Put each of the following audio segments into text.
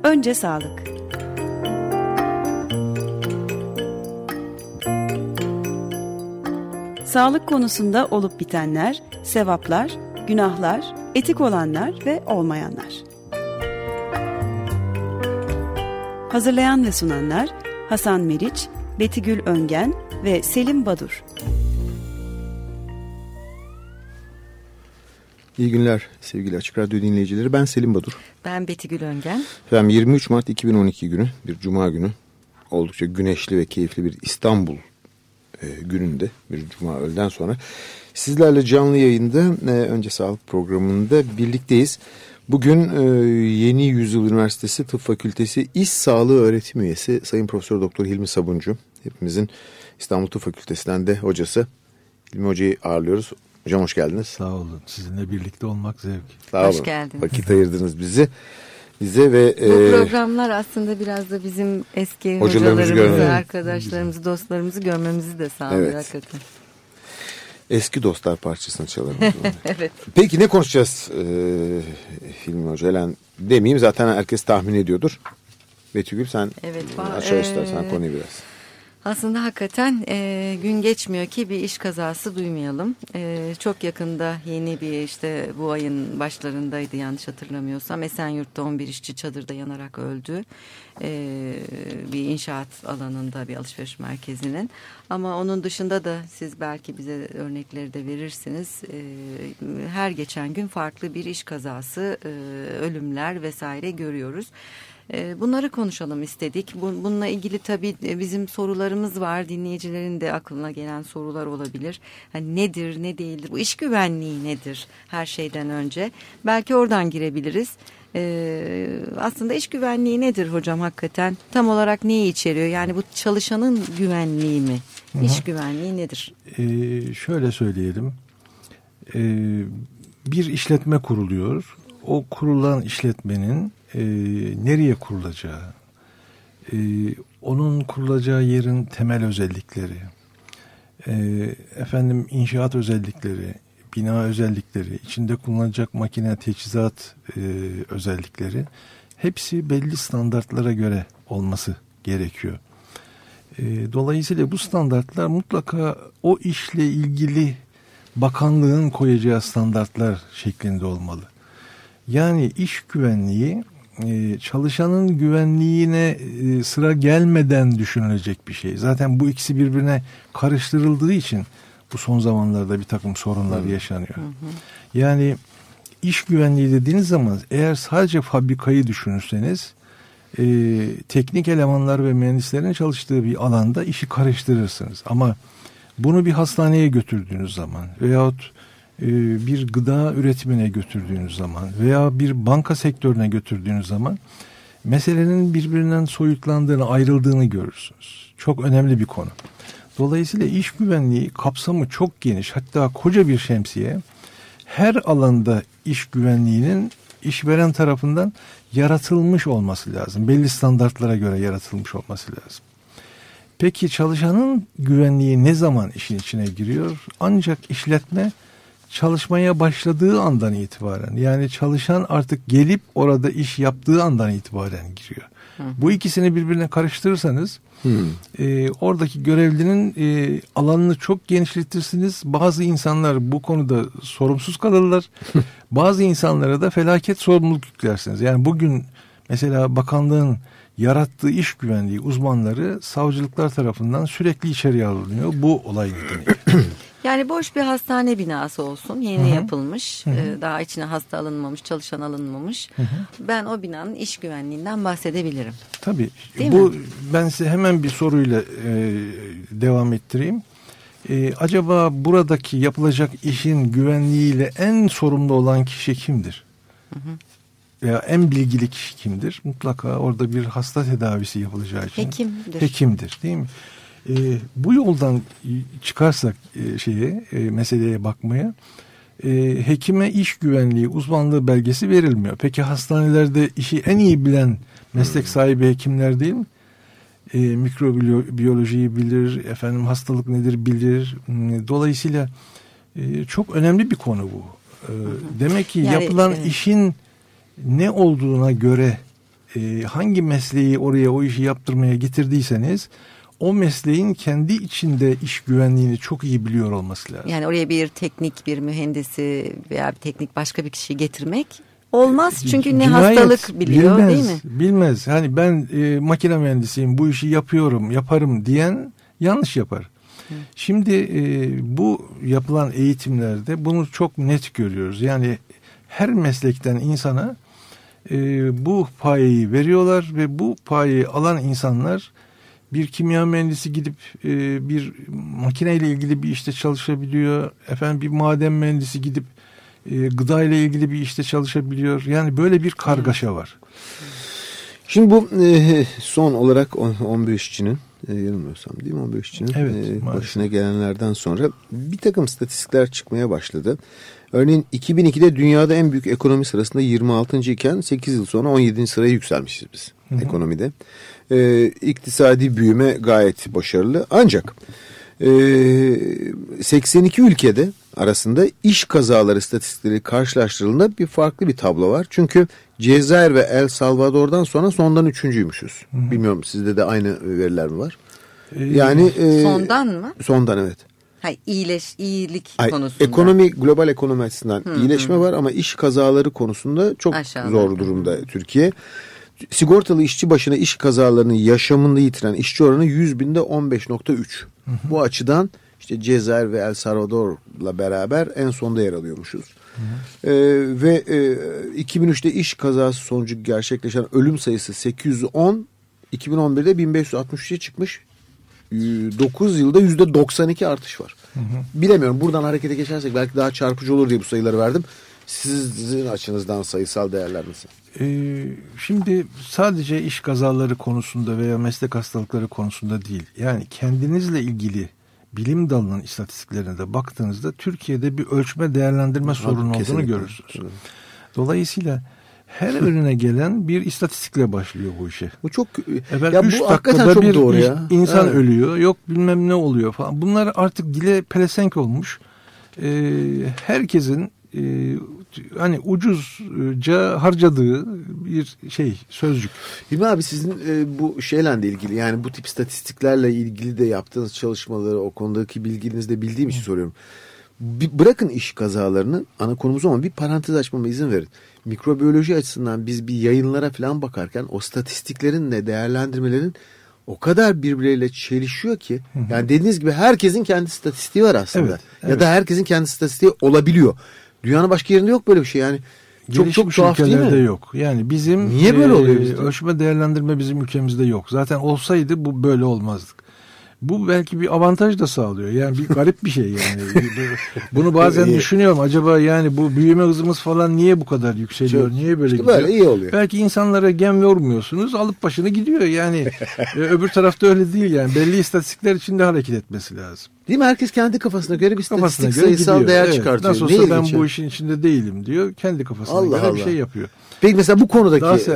Önce sağlık. Sağlık konusunda olup bitenler, sevaplar, günahlar, etik olanlar ve olmayanlar. Hazırlayan ve sunanlar Hasan Meriç, Betigül Öngen ve Selim Badur. İyi günler sevgili Açık Radyo dinleyicileri. Ben Selim Badur. Ben Betigül Öngen. Efendim 23 Mart 2012 günü bir cuma günü, oldukça güneşli ve keyifli bir İstanbul gününde, bir cuma öğleden sonra sizlerle canlı yayında Önce Sağlık programında birlikteyiz. Bugün Yeni Yüzyıl Üniversitesi Tıp Fakültesi İş Sağlığı Öğretim Üyesi Sayın Profesör Doktor Hilmi Sabuncu, hepimizin İstanbul Tıp Fakültesi'nden de hocası Hilmi Hoca'yı ağırlıyoruz. Hocam hoş geldiniz. Sağ olun. Sizinle birlikte olmak zevk. Sağ olun. Hoş geldiniz. Vakit ayırdınız bize ve bu programlar aslında biraz da bizim eski hocalarımızı, arkadaşlarımızı, dostlarımızı görmemizi de sağlıyor, evet. Hakikaten. Eski dostlar parçasını çalalım. Evet. Peki ne konuşacağız Hilmi Hoca? Helen demeyeyim, zaten herkes tahmin ediyordur. Betügül sen aşağı istersen konuyu biraz. Aslında hakikaten gün geçmiyor ki bir iş kazası duymayalım. Çok yakında yeni bir işte bu ayın başlarındaydı yanlış hatırlamıyorsam. Esenyurt'ta 11 işçi çadırda yanarak öldü. Bir inşaat alanında bir alışveriş merkezinin. Ama onun dışında da siz belki bize örnekleri de verirsiniz. Her geçen gün farklı bir iş kazası, ölümler vesaire görüyoruz. Bunları konuşalım istedik. Bununla ilgili tabii bizim sorularımız var. Dinleyicilerin de aklına gelen sorular olabilir. Hani nedir, ne değildir? Bu iş güvenliği nedir her şeyden önce? Belki oradan girebiliriz. Aslında iş güvenliği nedir hocam hakikaten? Tam olarak neyi içeriyor? Yani bu çalışanın güvenliği mi? İş güvenliği nedir? Şöyle söyleyelim. Bir işletme kuruluyor. O kurulan işletmenin nereye kurulacağı, onun kurulacağı yerin temel özellikleri, inşaat özellikleri, bina özellikleri, içinde kullanılacak makine, teçhizat özellikleri hepsi belli standartlara göre olması gerekiyor. Dolayısıyla bu standartlar mutlaka o işle ilgili bakanlığın koyacağı standartlar şeklinde olmalı. Yani iş güvenliği çalışanın güvenliğine sıra gelmeden düşünülecek bir şey. Zaten bu ikisi birbirine karıştırıldığı için bu son zamanlarda bir takım sorunlar yaşanıyor. Yani iş güvenliği dediğiniz zaman eğer sadece fabrikayı düşünürseniz teknik elemanlar ve mühendislerin çalıştığı bir alanda işi karıştırırsınız. Ama bunu bir hastaneye götürdüğünüz zaman veyahut bir gıda üretimine götürdüğünüz zaman veya bir banka sektörüne götürdüğünüz zaman meselenin birbirinden soyutlandığını, ayrıldığını görürsünüz. Çok önemli bir konu. Dolayısıyla iş güvenliği kapsamı çok geniş, hatta koca bir şemsiye. Her alanda iş güvenliğinin işveren tarafından yaratılmış olması lazım. Belli standartlara göre yaratılmış olması lazım. Peki çalışanın güvenliği ne zaman işin içine giriyor? Ancak işletme çalışmaya başladığı andan itibaren, yani çalışan artık gelip orada iş yaptığı andan itibaren giriyor. Bu ikisini birbirine karıştırırsanız oradaki görevlinin alanını çok genişletirsiniz. Bazı insanlar bu konuda sorumsuz kalırlar. Bazı insanlara da felaket sorumluluk yüklersiniz. Yani bugün mesela bakanlığın yarattığı iş güvenliği uzmanları savcılıklar tarafından sürekli içeriye alınıyor bu olay nedeniyle. Yani boş bir hastane binası olsun, yeni yapılmış, daha içine hasta alınmamış, çalışan alınmamış. Ben o binanın iş güvenliğinden bahsedebilirim. Tabii. Değil mi? Ben size hemen bir soruyla devam ettireyim. Acaba buradaki yapılacak işin güvenliğiyle en sorumlu olan kişi kimdir? Veya en bilgili kişi kimdir? Mutlaka orada bir hasta tedavisi yapılacağı için hekimdir, değil mi? Bu yoldan çıkarsak meseleye bakmaya, hekime iş güvenliği uzmanlığı belgesi verilmiyor. Peki hastanelerde işi en iyi bilen meslek sahibi hekimler değil mi? Mikrobiyolojiyi bilir, hastalık nedir bilir. Dolayısıyla çok önemli bir konu bu. Demek ki yapılan işin ne olduğuna göre hangi mesleği oraya o işi yaptırmaya getirdiyseniz o mesleğin kendi içinde iş güvenliğini çok iyi biliyor olması lazım. Yani oraya bir teknik, bir mühendisi veya bir teknik başka bir kişiyi getirmek olmaz. Çünkü ne Cinayet, hastalık biliyor, bilmez, değil mi? Bilmez. Hani ben makine mühendisiyim, bu işi yapıyorum, yaparım diyen yanlış yapar. Şimdi bu yapılan eğitimlerde bunu çok net görüyoruz. Yani her meslekten insana bu payeyi veriyorlar ve bu payeyi alan insanlar, bir kimya mühendisi gidip bir makineyle ilgili bir işte çalışabiliyor. Efendim bir maden mühendisi gidip gıda ile ilgili bir işte çalışabiliyor. Yani böyle bir kargaşa var. Şimdi bu son olarak 11 işçinin, yanılmıyorsam değil mi, 11 işçinin başına gelenlerden sonra bir takım istatistikler çıkmaya başladı. Örneğin 2002'de dünyada en büyük ekonomi sırasında 26. iken 8 yıl sonra 17. sıraya yükselmişiz biz ekonomide. İktisadi büyüme gayet başarılı. Ancak 82 ülkede arasında iş kazaları istatistikleri karşılaştırıldığında bir farklı bir tablo var. Çünkü Cezayir ve El Salvador'dan sonra sondan üçüncüymüşüz. Bilmiyorum, sizde de aynı veriler mi var? Yani sondan mı? Sondan, evet. Hayır, iyilik konusunda. Ekonomi, global ekonomi açısından iyileşme var ama iş kazaları konusunda çok zor durumda Türkiye. Sigortalı işçi başına iş kazalarının yaşamını yitiren işçi oranı 100 binde 15.3. Bu açıdan işte Cezayir ve El Salvador'la beraber en sonda yer alıyormuşuz. Ve 2003'te iş kazası sonucu gerçekleşen ölüm sayısı 810, 2011'de 1563'e çıkmış. 9 yılda %92 artış var. Bilemiyorum, buradan harekete geçersek belki daha çarpıcı olur diye bu sayıları verdim. Sizin açınızdan sayısal değerler nasıl? Şimdi sadece iş kazaları konusunda veya meslek hastalıkları konusunda değil. Yani kendinizle ilgili bilim dalının istatistiklerine de baktığınızda Türkiye'de bir ölçme değerlendirme sorunu olduğunu görürsünüz. Evet. Dolayısıyla her önüne gelen bir istatistikle başlıyor bu işe. Bu çok ya bu 3 dakikada çok bir doğru ya. İnsan ölüyor, yok bilmem ne oluyor falan. Bunlar artık dile pelesenk olmuş. Herkesin hani ucuzca harcadığı bir sözcük. Hilmi abi, sizin bu şeyle de ilgili, yani bu tip istatistiklerle ilgili de yaptığınız çalışmaları, o konudaki bilginizi de bildiğim için soruyorum. Bırakın iş kazalarını, ana konumuz ama bir parantez açmama izin verin. Mikrobiyoloji açısından biz bir yayınlara falan bakarken o statistiklerin de değerlendirmelerin o kadar birbirleriyle çelişiyor ki, yani dediğiniz gibi herkesin kendi statistiği var aslında. Evet, evet. Ya da herkesin kendi statistiği olabiliyor. Dünyanın başka yerinde yok böyle bir şey yani. Çok tuhaf değil mi? Yok. Yani bizim niye böyle oluyor bizde? Ölçme değerlendirme bizim ülkemizde yok. Zaten olsaydı bu böyle olmazdık. Bu belki bir avantaj da sağlıyor. Yani bir garip bir şey yani. Bunu bazen düşünüyorum. Acaba yani bu büyüme hızımız falan niye bu kadar yükseliyor? Niye böyle gidiyor? Böyle iyi oluyor. Belki insanlara gem yormuyorsunuz. Alıp başını gidiyor. Yani öbür tarafta öyle değil yani. Belli istatistikler içinde hareket etmesi lazım. Değil mi? Herkes kendi kafasına göre bir istatistik sayısal değer çıkartıyor. Nasıl olsa ben bu işin içinde değilim diyor. Kendi kafasına göre bir şey yapıyor. Peki mesela bu konudaki...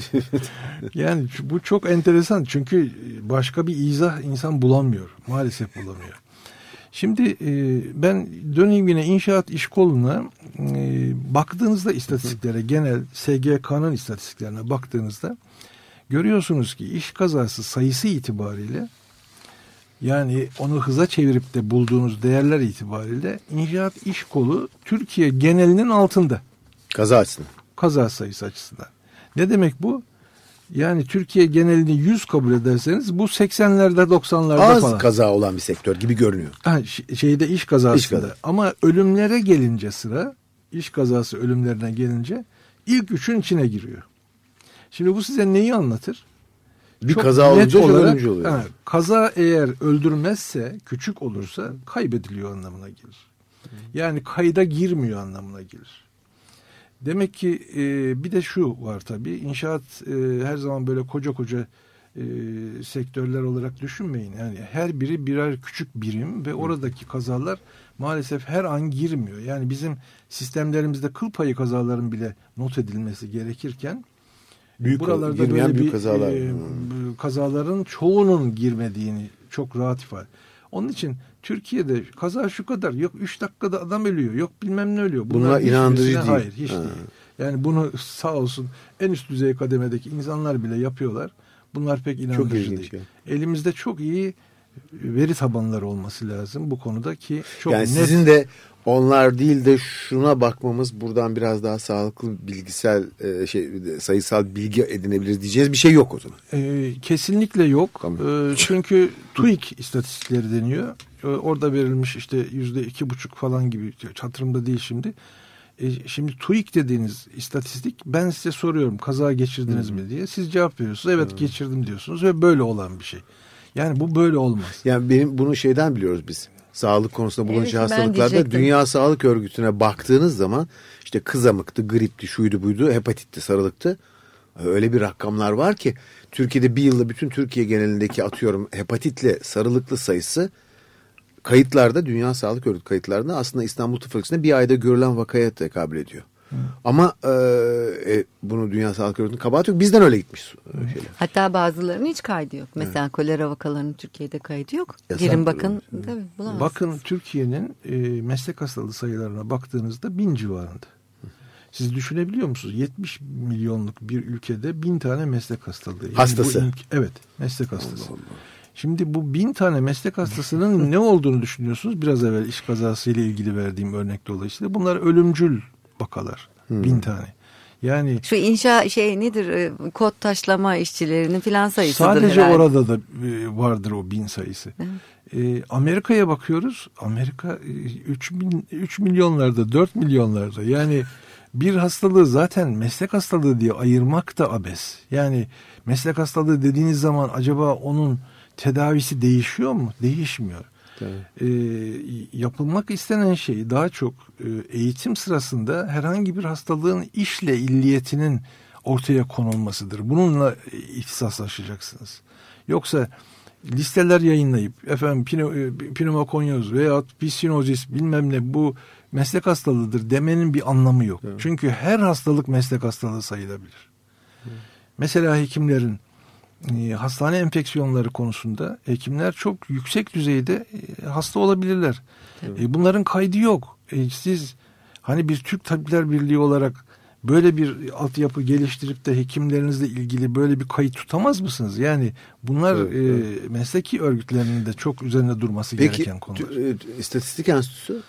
yani bu çok enteresan. Çünkü başka bir izah insan bulamıyor. Maalesef bulamıyor. Şimdi ben döneyim yine inşaat iş koluna. Baktığınızda istatistiklere, genel SGK'nın istatistiklerine baktığınızda görüyorsunuz ki iş kazası sayısı itibariyle, yani onu hıza çevirip de bulduğunuz değerler itibariyle inşaat iş kolu Türkiye genelinin altında. Kaza açısından. Kaza sayısı açısından. Ne demek bu? Yani Türkiye genelini 100 kabul ederseniz bu 80'lerde 90'larda falan. Az kaza olan bir sektör gibi görünüyor. İş kazasında. Ama ölümlere gelince sıra, iş kazası ölümlerine gelince ilk 3'ün içine giriyor. Şimdi bu size neyi anlatır? Bir çok kaza olunca ölümcül oluyor. Kaza eğer öldürmezse, küçük olursa kaybediliyor anlamına gelir. Yani kayda girmiyor anlamına gelir. Demek ki bir de şu var tabii. İnşaat her zaman böyle koca sektörler olarak düşünmeyin. Yani her biri birer küçük birim ve oradaki kazalar maalesef her an girmiyor. Yani bizim sistemlerimizde kıl payı kazaların bile not edilmesi gerekirken buralarda böyle büyük kazaların çoğunun girmediğini çok rahat ifade. Onun için Türkiye'de kaza şu kadar, yok 3 dakikada adam ölüyor, yok bilmem ne ölüyor. Bunlar inandırıcı değil. Hayır, hiç değil. Yani bunu sağ olsun en üst düzey kademedeki insanlar bile yapıyorlar. Bunlar pek inandırıcı değil. Yani. Elimizde çok iyi veri tabanları olması lazım bu konuda ki çok yani net. Sizin de onlar değil de şuna bakmamız, buradan biraz daha sağlıklı bilgisel sayısal bilgi edinebiliriz diyeceğiz bir şey yok o zaman. Kesinlikle yok. Çünkü TÜİK istatistikleri deniyor. Orada verilmiş işte %2,5 falan gibi, hatırımda değil şimdi. Şimdi TÜİK dediğiniz istatistik, ben size soruyorum kaza geçirdiniz mi diye. Siz cevap veriyorsunuz. Evet geçirdim diyorsunuz ve böyle olan bir şey. Yani bu böyle olmaz. Yani benim bunu şeyden biliyoruz biz. Sağlık konusunda bulunan hastalıklarda Dünya Sağlık Örgütü'ne baktığınız zaman işte kızamıktı, gripti, şuydu buydu, hepatitti, sarılıktı. Öyle bir rakamlar var ki Türkiye'de bir yılda bütün Türkiye genelindeki atıyorum hepatitle sarılıklı sayısı kayıtlarda, Dünya Sağlık Örgütü kayıtlarında aslında İstanbul Tıp Fakültesi'nde bir ayda görülen vakaya tekabül ediyor. Ama bunu Dünya Sağlık Örgütü'nün kabahati yok. Bizden öyle gitmiş şeyler. Hatta bazılarının hiç kaydı yok. Mesela kolera vakalarının Türkiye'de kaydı yok. Girin bakın. Tabii, bulamazsınız. Bakın Türkiye'nin meslek hastalığı sayılarına baktığınızda 1000 civarında. Siz düşünebiliyor musunuz? 70 milyonluk bir ülkede 1000 tane meslek hastalığı. Yani hastası. Evet, meslek hastası. Allah Allah. Şimdi bu 1000 tane meslek hastasının ne olduğunu düşünüyorsunuz? Biraz evvel iş kazası ile ilgili verdiğim örnek dolayısıyla. Bunlar ölümcül vakalar. 1000 tane. Yani şu inşa nedir? Kod taşlama işçilerinin filan sayısıdır sadece herhalde. orada da vardır o 1000 sayısı. Amerika'ya bakıyoruz. Amerika 3 milyonlarda, 4 milyonlarda. Yani bir hastalığı zaten meslek hastalığı diye ayırmak da abes. Yani meslek hastalığı dediğiniz zaman acaba onun tedavisi değişiyor mu? Değişmiyor. Yapılmak istenen şey daha çok eğitim sırasında herhangi bir hastalığın işle illiyetinin ortaya konulmasıdır. Bununla ihtisaslaşacaksınız. Yoksa listeler yayınlayıp efendim pneumokonyoz veya pisinozis bilmem ne bu meslek hastalığıdır demenin bir anlamı yok. Evet. Çünkü her hastalık meslek hastalığı sayılabilir. Mesela hekimlerin hastane enfeksiyonları konusunda hekimler çok yüksek düzeyde hasta olabilirler. Bunların kaydı yok. Siz hani bir Türk Tabipler Birliği olarak böyle bir altyapı geliştirip de hekimlerinizle ilgili böyle bir kayıt tutamaz mısınız? Yani bunlar mesleki örgütlerinin de çok üzerinde durması gereken konular. Peki İstatistik Enstitüsü?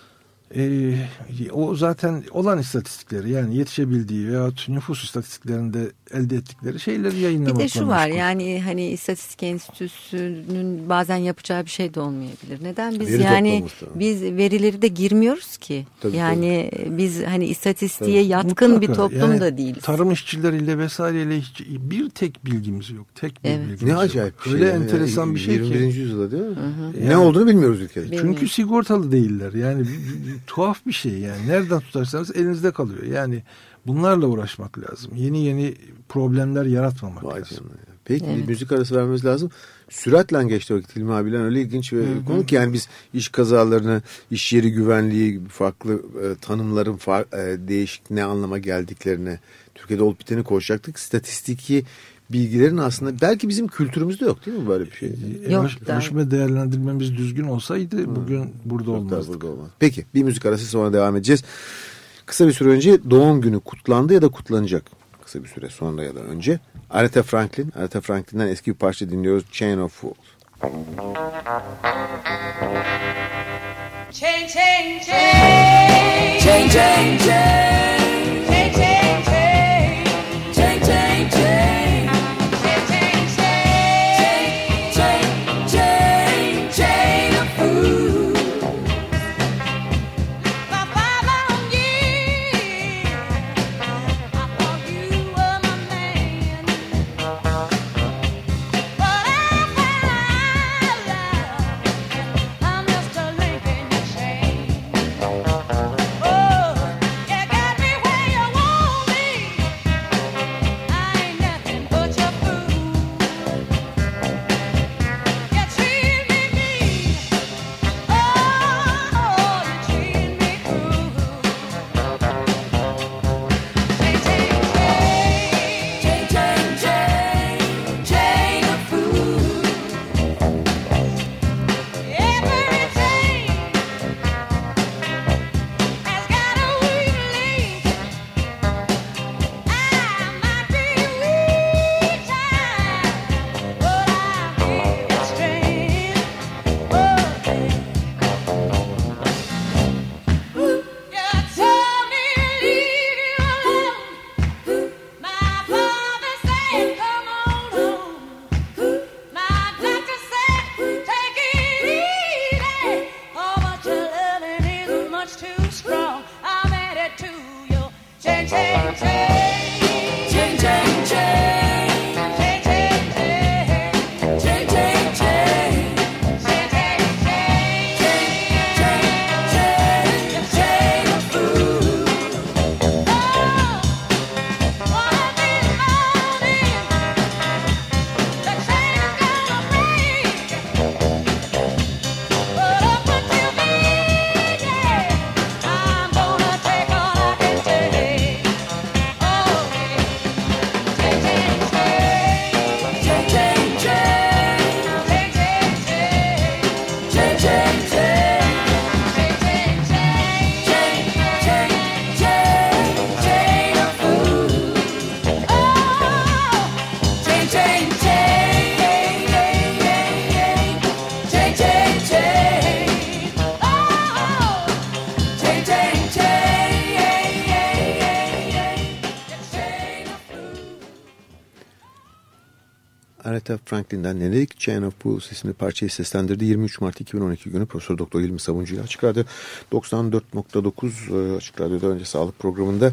O zaten olan istatistikleri yani yetişebildiği veyahut nüfus istatistiklerinde elde ettikleri şeyleri yayınlamakla Bir de şu var meşgul. yani hani İstatistik Enstitüsü'nün bazen yapacağı bir şey de olmayabilir. Neden? Biz biz verileri de girmiyoruz ki. Tabii, yani biz hani istatistiğe yatkın mutlaka bir toplum yani da değiliz. Tarım işçileriyle vesaireyle hiç bir tek bilgimiz yok. Tek bir bilgimiz ne yok. acayip bir öyle şey. enteresan bir şey 21. ki. 21. yüzyılda değil mi? Ne olduğunu bilmiyoruz ülkede. Çünkü sigortalı değiller. Yani tuhaf bir şey yani. Nereden tutarsanız elinizde kalıyor. Yani bunlarla uğraşmak lazım. Yeni problemler yaratmamak lazım. Peki bir müzik arası vermemiz lazım. Süratle geçti vakit Hilmi abiyle öyle ilginç bir konu ki yani biz iş kazalarını, iş yeri güvenliği, farklı tanımların değişik ne anlama geldiklerini, Türkiye'de olup biteni konuşacaktık. Statistiki bilgilerin aslında belki bizim kültürümüzde yok değil mi böyle bir şey? Yok. Ölçme değerlendirmemiz düzgün olsaydı bugün burada olmazdık. Peki bir müzik arası sonra devam edeceğiz. Kısa bir süre önce doğum günü kutlandı ya da kutlanacak. Kısa bir süre sonra ya da önce. Aretha Franklin'den eski bir parça dinliyoruz. Chain of Fools. Chain, chain, chain. Chain, chain, chain. Chain, chain, chain. Chain, chain, chain. Chain, chain, chain. Chain, chain, chain of fools. For 5 long years, I thought you were my man. But I found out I'm just a link in your chain. Oh, you got me Aretha Franklin'den Nenelik Chain of Fools isimli parçayı seslendirdi. 23 Mart 2012 günü Profesör Doktor Hilmi Savuncu ile Açık Radyo 94.9 Açık Radyo'da önce sağlık programında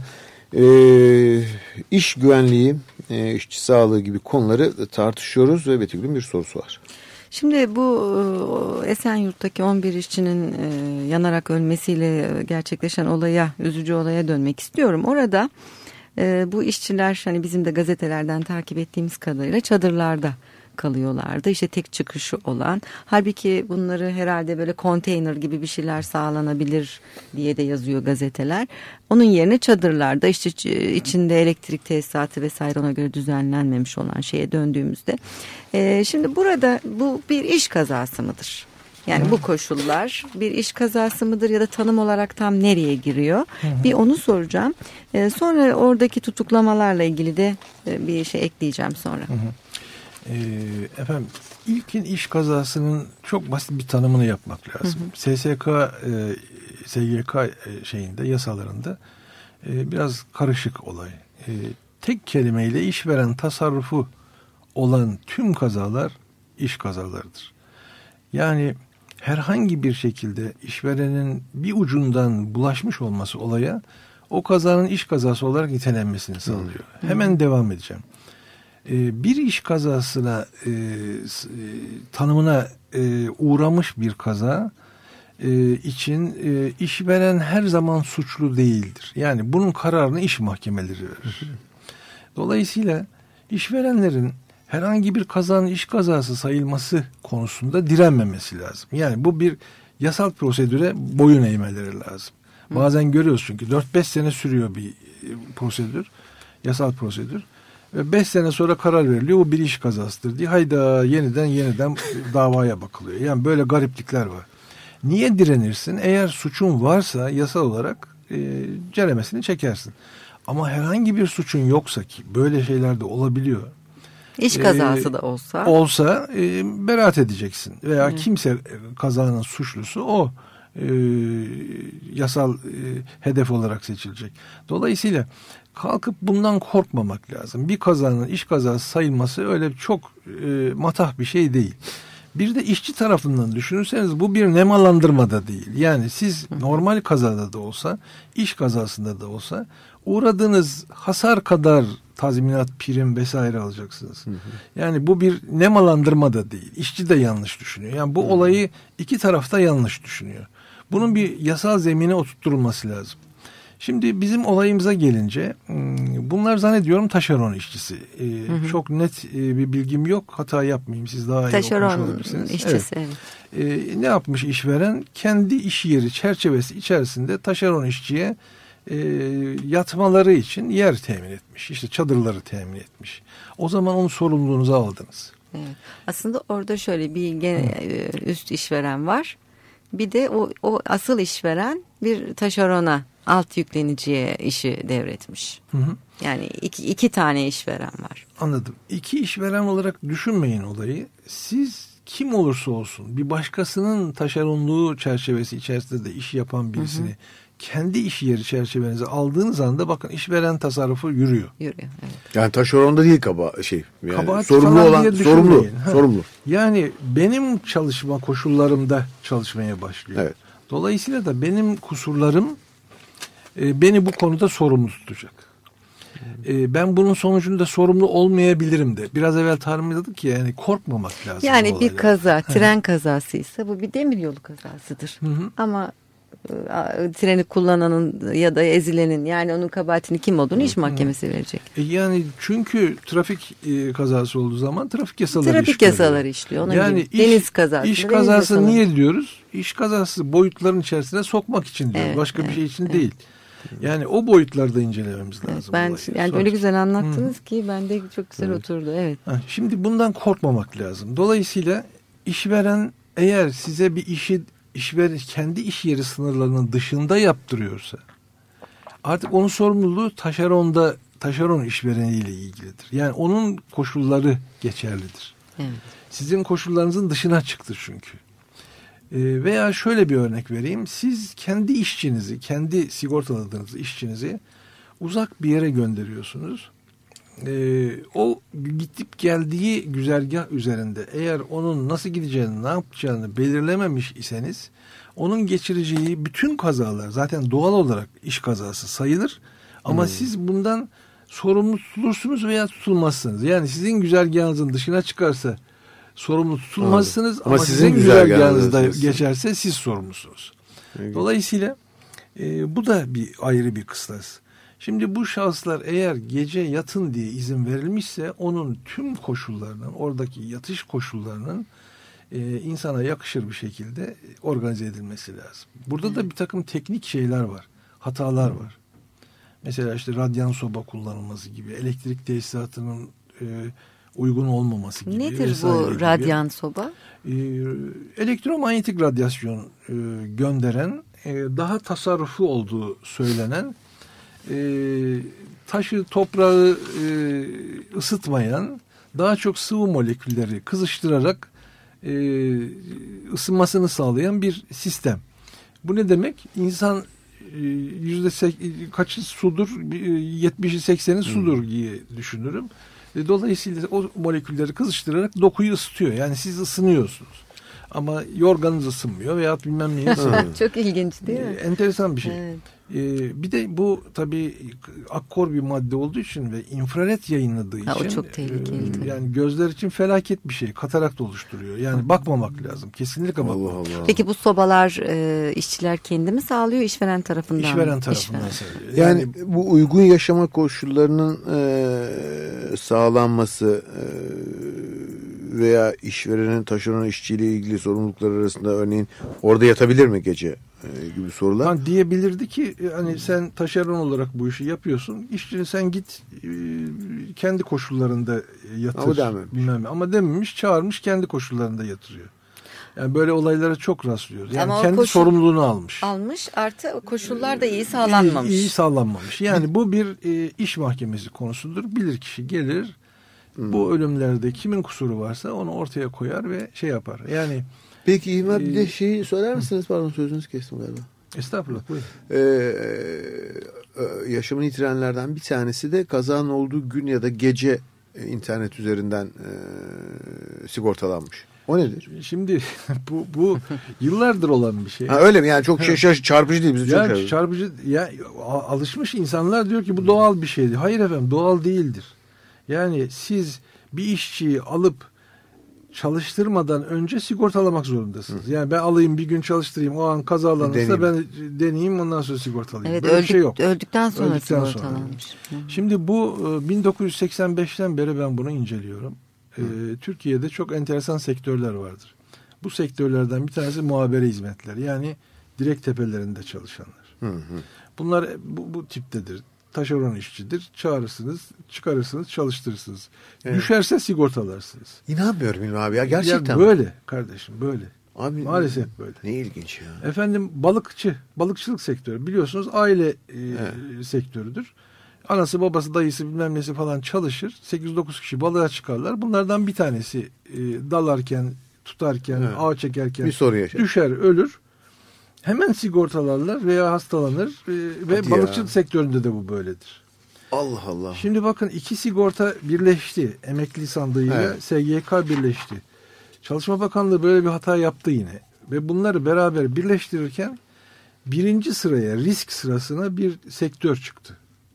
iş güvenliği, işçi sağlığı gibi konuları tartışıyoruz ve Betül'ün bir sorusu var. Şimdi bu Esenyurt'taki 11 işçinin yanarak ölmesiyle gerçekleşen olaya, üzücü olaya dönmek istiyorum. Orada bu işçiler hani bizim de gazetelerden takip ettiğimiz kadarıyla çadırlarda kalıyorlardı. İşte tek çıkışı olan. Halbuki bunları herhalde böyle konteyner gibi bir şeyler sağlanabilir diye de yazıyor gazeteler. Onun yerine çadırlarda işte içinde elektrik tesisatı vesaire ona göre düzenlenmemiş olan şeye döndüğümüzde. Şimdi burada bu bir iş kazası mıdır? Yani bu koşullar bir iş kazası mıdır ya da tanım olarak tam nereye giriyor? Bir onu soracağım. Sonra oradaki tutuklamalarla ilgili de bir şey ekleyeceğim sonra. Efendim ilkin iş kazasının çok basit bir tanımını yapmak lazım. SGK şeyinde yasalarında biraz karışık olay. Tek kelimeyle işveren tasarrufu olan tüm kazalar iş kazalarıdır. Yani herhangi bir şekilde işverenin bir ucundan bulaşmış olması olaya o kazanın iş kazası olarak nitelenmesini sağlıyor. Hemen devam edeceğim. Bir iş kazasına tanımına uğramış bir kaza için işveren her zaman suçlu değildir. Yani bunun kararını iş mahkemeleri verir. Dolayısıyla işverenlerin herhangi bir kazanın iş kazası sayılması konusunda direnmemesi lazım. Yani bu bir yasal prosedüre boyun eğmeleri lazım. Bazen görüyoruz çünkü 4-5 sene sürüyor bir prosedür, yasal prosedür. Ve 5 sene sonra karar veriliyor, bu bir iş kazasıdır diye hayda yeniden davaya bakılıyor. Yani böyle gariplikler var. Niye direnirsin? Eğer suçun varsa yasal olarak ceremesini çekersin. Ama herhangi bir suçun yoksa ki böyle şeyler de olabiliyor. İş kazası da olsa beraat edeceksin veya kimse kazanın suçlusu o yasal hedef olarak seçilecek. Dolayısıyla kalkıp bundan korkmamak lazım. Bir kazanın iş kazası sayılması öyle çok matah bir şey değil. Bir de işçi tarafından düşünürseniz bu bir nemalandırma da değil. Yani siz normal kazada da olsa, iş kazasında da olsa uğradığınız hasar kadar tazminat, prim vesaire alacaksınız. Yani bu bir nemalandırma da değil. İşçi de yanlış düşünüyor. Yani bu olayı iki tarafta yanlış düşünüyor. Bunun bir yasal zemine oturtulması lazım. Şimdi bizim olayımıza gelince bunlar zannediyorum taşeron işçisi. Çok net bir bilgim yok. Hata yapmayayım. Siz daha iyi okumuş olabilirsiniz. Taşeron işçisi. Evet. Ne yapmış işveren? Kendi iş yeri çerçevesi içerisinde taşeron işçiye yatmaları için yer temin etmiş. İşte çadırları temin etmiş. O zaman onun sorumluluğunuzu aldınız. Evet. Aslında orada şöyle bir üst işveren var. Bir de o asıl işveren bir taşerona, alt yükleniciye işi devretmiş. Yani iki tane işveren var. Anladım. İki işveren olarak düşünmeyin olayı. Siz kim olursa olsun bir başkasının taşeronluğu çerçevesi içerisinde de iş yapan birisini kendi iş yeri çerçevenize aldığınız anda bakın işveren tasarrufu yürüyor. Evet. Yani taşeronda değil yani kabahat sorumlu olan sorumlu. Yani benim çalışma koşullarımda çalışmaya başlıyor. Evet. Dolayısıyla da benim kusurlarım beni bu konuda sorumlu tutacak. Ben bunun sonucunda sorumlu olmayabilirim de. Biraz evvel tanımladık ya, yani korkmamak lazım. Yani bir kaza, tren kazasıysa bu bir demiryolu kazasıdır. Hı hı. Ama treni kullananın ya da ezilenin, yani onun kabahatini kim olduğunu iş mahkemesi verecek. Yani çünkü trafik kazası olduğu zaman trafik yasaları Trafik yasaları işliyor. Ona yani gibi. Deniz kazası. İş deniz kazası yasaları. niye diyoruz? İş kazası boyutların içerisine sokmak için diyoruz. Evet, Başka bir evet, şey için evet. değil. Yani o boyutlarda incelememiz lazım. Ben olayı. yani Sonuç. öyle güzel anlattınız ki bende çok güzel oturdu. Evet. Şimdi bundan korkmamak lazım. Dolayısıyla işveren eğer size bir işi kendi iş yeri sınırlarının dışında yaptırıyorsa, artık onun sorumluluğu taşeron işvereniyle ilgilidir. Yani onun koşulları geçerlidir. Evet. Sizin koşullarınızın dışına çıktı çünkü. Veya şöyle bir örnek vereyim. Siz kendi işçinizi, kendi sigortaladığınız işçinizi uzak bir yere gönderiyorsunuz. O gidip geldiği güzergah üzerinde eğer onun nasıl gideceğini, ne yapacağını belirlememiş iseniz, onun geçireceği bütün kazalar zaten doğal olarak iş kazası sayılır. Ama siz bundan sorumlu tutulursunuz veya tutulmazsınız. Yani sizin güzergahınızın dışına çıkarsa sorumlu tutulmazsınız. Ama sizin güzergahınızda geçerse siz sorumlusunuz. Dolayısıyla bu da bir ayrı bir kıstas. Şimdi bu şahıslar eğer gece yatın diye izin verilmişse onun tüm koşullarının, oradaki yatış koşullarının insana yakışır bir şekilde organize edilmesi lazım. Burada da bir takım teknik şeyler var, hatalar var. Mesela işte radyan soba kullanılması gibi, elektrik tesisatının uygun olmaması gibi. Nedir bu radyan soba? Elektromanyetik radyasyon gönderen, daha tasarruflu olduğu söylenen, taşı, toprağı ısıtmayan, daha çok sıvı molekülleri kızıştırarak ısınmasını sağlayan bir sistem. Bu ne demek? İnsan kaçı sudur? 70'i 80'i sudur diye düşünürüm. Dolayısıyla o molekülleri kızıştırarak dokuyu ısıtıyor. Yani siz ısınıyorsunuz. Ama yorganınız ısınmıyor veya bilmem neyi ısınıyor. Çok ilginç değil mi? Enteresan bir şey. Evet. Bir de bu tabii akkor bir madde olduğu için ve infrared yayınladığı için o çok tehlikeli. yani gözler için felaket bir şey. Katarakt oluşturuyor. Yani bakmamak lazım. Kesinlikle bakmamak. Allah Allah. Peki bu sobalar işçiler kendi mi sağlıyor, işveren tarafından mı? İşveren tarafından sağlıyor. Yani bu uygun yaşama koşullarının sağlanması veya işverenin taşeron işçiyle ilgili sorumluluklar arasında örneğin orada yatabilir mi gece gibi sorular. Yani diyebilirdi ki hani sen taşeron olarak bu işi yapıyorsun. İşçini sen git kendi koşullarında yatır. Ama dememiş, çağırmış, kendi koşullarında yatırıyor. Yani böyle olaylara çok rastlıyoruz. Yani ama kendi sorumluluğunu almış. Almış, artı koşullar da iyi sağlanmamış. İyi sağlanmamış. Yani bu bir iş mahkemesi konusudur. Bilirkişi gelir. Bu ölümlerde kimin kusuru varsa onu ortaya koyar ve şey yapar. Yani peki İlmi bir de şeyi söyler misiniz? Pardon, sözünüzü kestim galiba. Estağfurullah. Buyurun. Yaşamını yitirenlerden bir tanesi de kazanın olduğu gün ya da gece internet üzerinden sigortalanmış. O nedir? Şimdi bu yıllardır olan bir şey. Ha, öyle mi? Yani çok çarpıcı değil. Bizi ya çok çarpıcı. Ya alışmış insanlar diyor ki bu doğal bir şeydir. Hayır efendim, doğal değildir. Yani siz bir işçiyi alıp çalıştırmadan önce sigortalamak zorundasınız. Yani ben alayım bir gün çalıştırayım, o an kazalanırsa ben deneyeyim, ondan sonra sigortalayayım. Evet, böyle bir şey yok. Öldükten sonra sigortalanmış. Şimdi bu 1985'ten beri ben bunu inceliyorum. Türkiye'de çok enteresan sektörler vardır. Bu sektörlerden bir tanesi muhabere hizmetleri. Yani direkt tepelerinde çalışanlar. Bunlar bu tiptedir. Taşeron işçidir. Çağırırsınız, çıkarırsınız, çalıştırırsınız. Evet. Düşerse sigortalarsınız. İnanmıyorum İlmi abi ya, gerçekten. Ya böyle kardeşim, böyle. Abi, maalesef böyle. Ne ilginç ya. Efendim balıkçılık sektörü biliyorsunuz aile sektörüdür. Anası, babası, dayısı bilmem nesi falan çalışır. 8-9 kişi balığa çıkarlar. Bunlardan bir tanesi dalarken, tutarken, ağ çekerken düşer, ölür. Hemen sigortalarlar veya hastalanır ve balıkçılık sektöründe de bu böyledir. Allah Allah. Şimdi bakın, iki sigorta birleşti. Emekli sandığıyla SGK birleşti. Çalışma Bakanlığı böyle bir hata yaptı yine. Ve bunları beraber birleştirirken birinci sıraya, risk sırasına bir sektör çıktı.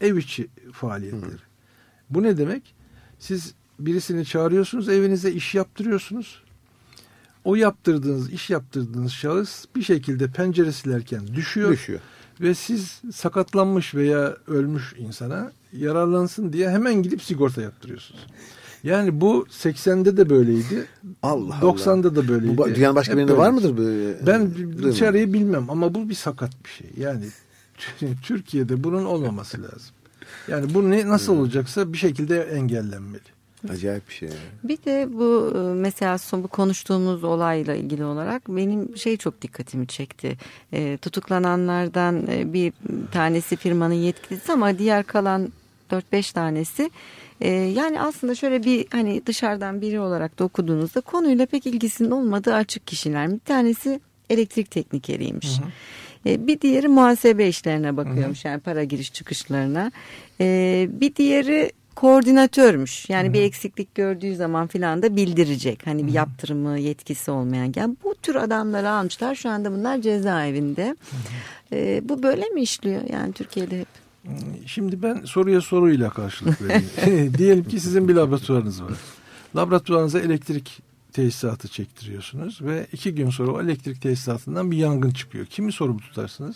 ev içi faaliyetleri. Bu ne demek? Siz birisini çağırıyorsunuz, evinize iş yaptırıyorsunuz. O iş yaptırdığınız şahıs bir şekilde pencere silerken düşüyor. Ve siz sakatlanmış veya ölmüş insana yararlansın diye hemen gidip sigorta yaptırıyorsunuz. Yani bu 80'de de böyleydi. 90'da da böyleydi. Bu dünyanın başka birinde var mıdır böyle? Ben dışarıyı bilmem ama bu bir sakat bir şey. Yani Türkiye'de bunun olmaması lazım. Yani bu nasıl olacaksa bir şekilde engellenmeli. Acayip bir şey. Yani. Bir de bu mesela bu konuştuğumuz olayla ilgili olarak benim çok dikkatimi çekti. Tutuklananlardan bir tanesi firmanın yetkilisi ama diğer kalan 4-5 tanesi yani aslında şöyle bir hani dışarıdan biri olarak da okuduğunuzda konuyla pek ilgisinin olmadığı açık kişiler. Bir tanesi elektrik teknikeriymiş. Bir diğeri muhasebe işlerine bakıyormuş, yani para giriş çıkışlarına. Bir diğeri koordinatörmüş. Yani bir eksiklik gördüğü zaman filan da bildirecek. Hani bir yaptırımı yetkisi olmayan. Yani bu tür adamları almışlar. Şu anda bunlar cezaevinde. Bu böyle mi işliyor yani Türkiye'de hep? Şimdi ben soruyla karşılık vereyim. Diyelim ki sizin bir laboratuvarınız var. Laboratuvarınıza elektrik tesisatı çektiriyorsunuz ve 2 gün sonra o elektrik tesisatından bir yangın çıkıyor. Kimi sorumlu tutarsınız?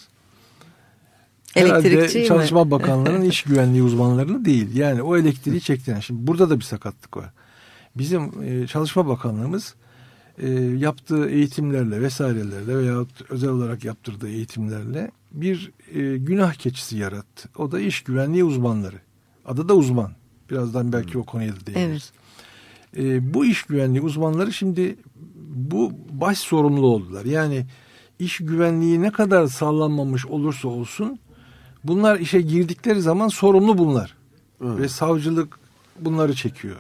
Herhalde Çalışma Bakanlığı'nın iş güvenliği uzmanlarını değil. Yani o elektriği çektiren. Şimdi burada da bir sakatlık var. Bizim Çalışma Bakanlığımız yaptığı eğitimlerle vesairelerle veya özel olarak yaptırdığı eğitimlerle bir günah keçisi yarattı. O da iş güvenliği uzmanları. Adı da uzman. Birazdan belki o konuya da değiniriz. Evet. Bu iş güvenliği uzmanları şimdi bu baş sorumlu oldular. Yani iş güvenliği ne kadar sağlanmamış olursa olsun bunlar işe girdikleri zaman sorumlu bunlar. Ve savcılık bunları çekiyor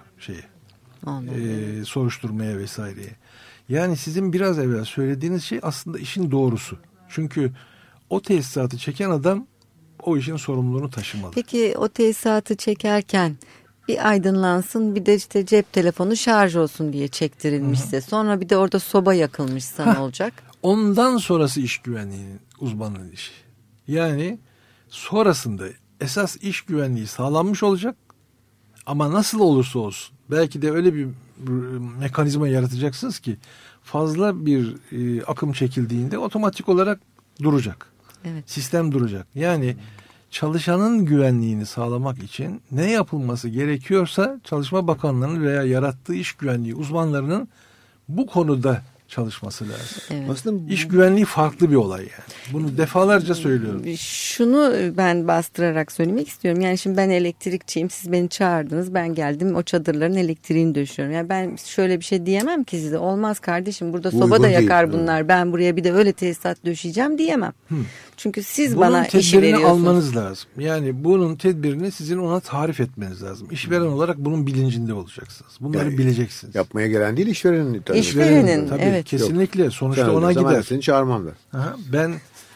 soruşturmaya vesaireye. Yani sizin biraz evvel söylediğiniz şey aslında işin doğrusu. Çünkü o tesisatı çeken adam o işin sorumluluğunu taşımalı. Peki o tesisatı çekerken bir aydınlansın, bir de işte cep telefonu şarj olsun diye çektirilmişse, sonra bir de orada soba yakılmışsa ne olacak? Ondan sonrası iş güvenliğinin uzmanının işi. Yani sonrasında esas iş güvenliği sağlanmış olacak ama nasıl olursa olsun belki de öyle bir mekanizma yaratacaksınız ki fazla bir akım çekildiğinde otomatik olarak duracak. Evet. Sistem duracak. Yani çalışanın güvenliğini sağlamak için ne yapılması gerekiyorsa Çalışma Bakanlığı'nın veya yarattığı iş güvenliği uzmanlarının bu konuda çalışması lazım. Evet. Aslında iş güvenliği farklı bir olay yani. Bunu defalarca söylüyorum. Şunu ben bastırarak söylemek istiyorum. Yani şimdi ben elektrikçiyim. Siz beni çağırdınız. Ben geldim. O çadırların elektriğini döşüyorum. Yani ben şöyle bir şey diyemem ki size. Olmaz kardeşim. Burada soba da yakar bunlar. Evet. Ben buraya bir de öyle tesisat döşeyeceğim diyemem. Çünkü siz bunun bana işi veriyorsunuz. Bunun tedbirini almanız lazım. Yani bunun tedbirini sizin ona tarif etmeniz lazım. İşveren olarak bunun bilincinde olacaksınız. Bunları bileceksiniz. Yapmaya gelen değil, işverenin. İşverenin, tabii, evet. Kesinlikle. Yok. Sonuçta ona gider. Seni çağırmam da. Ben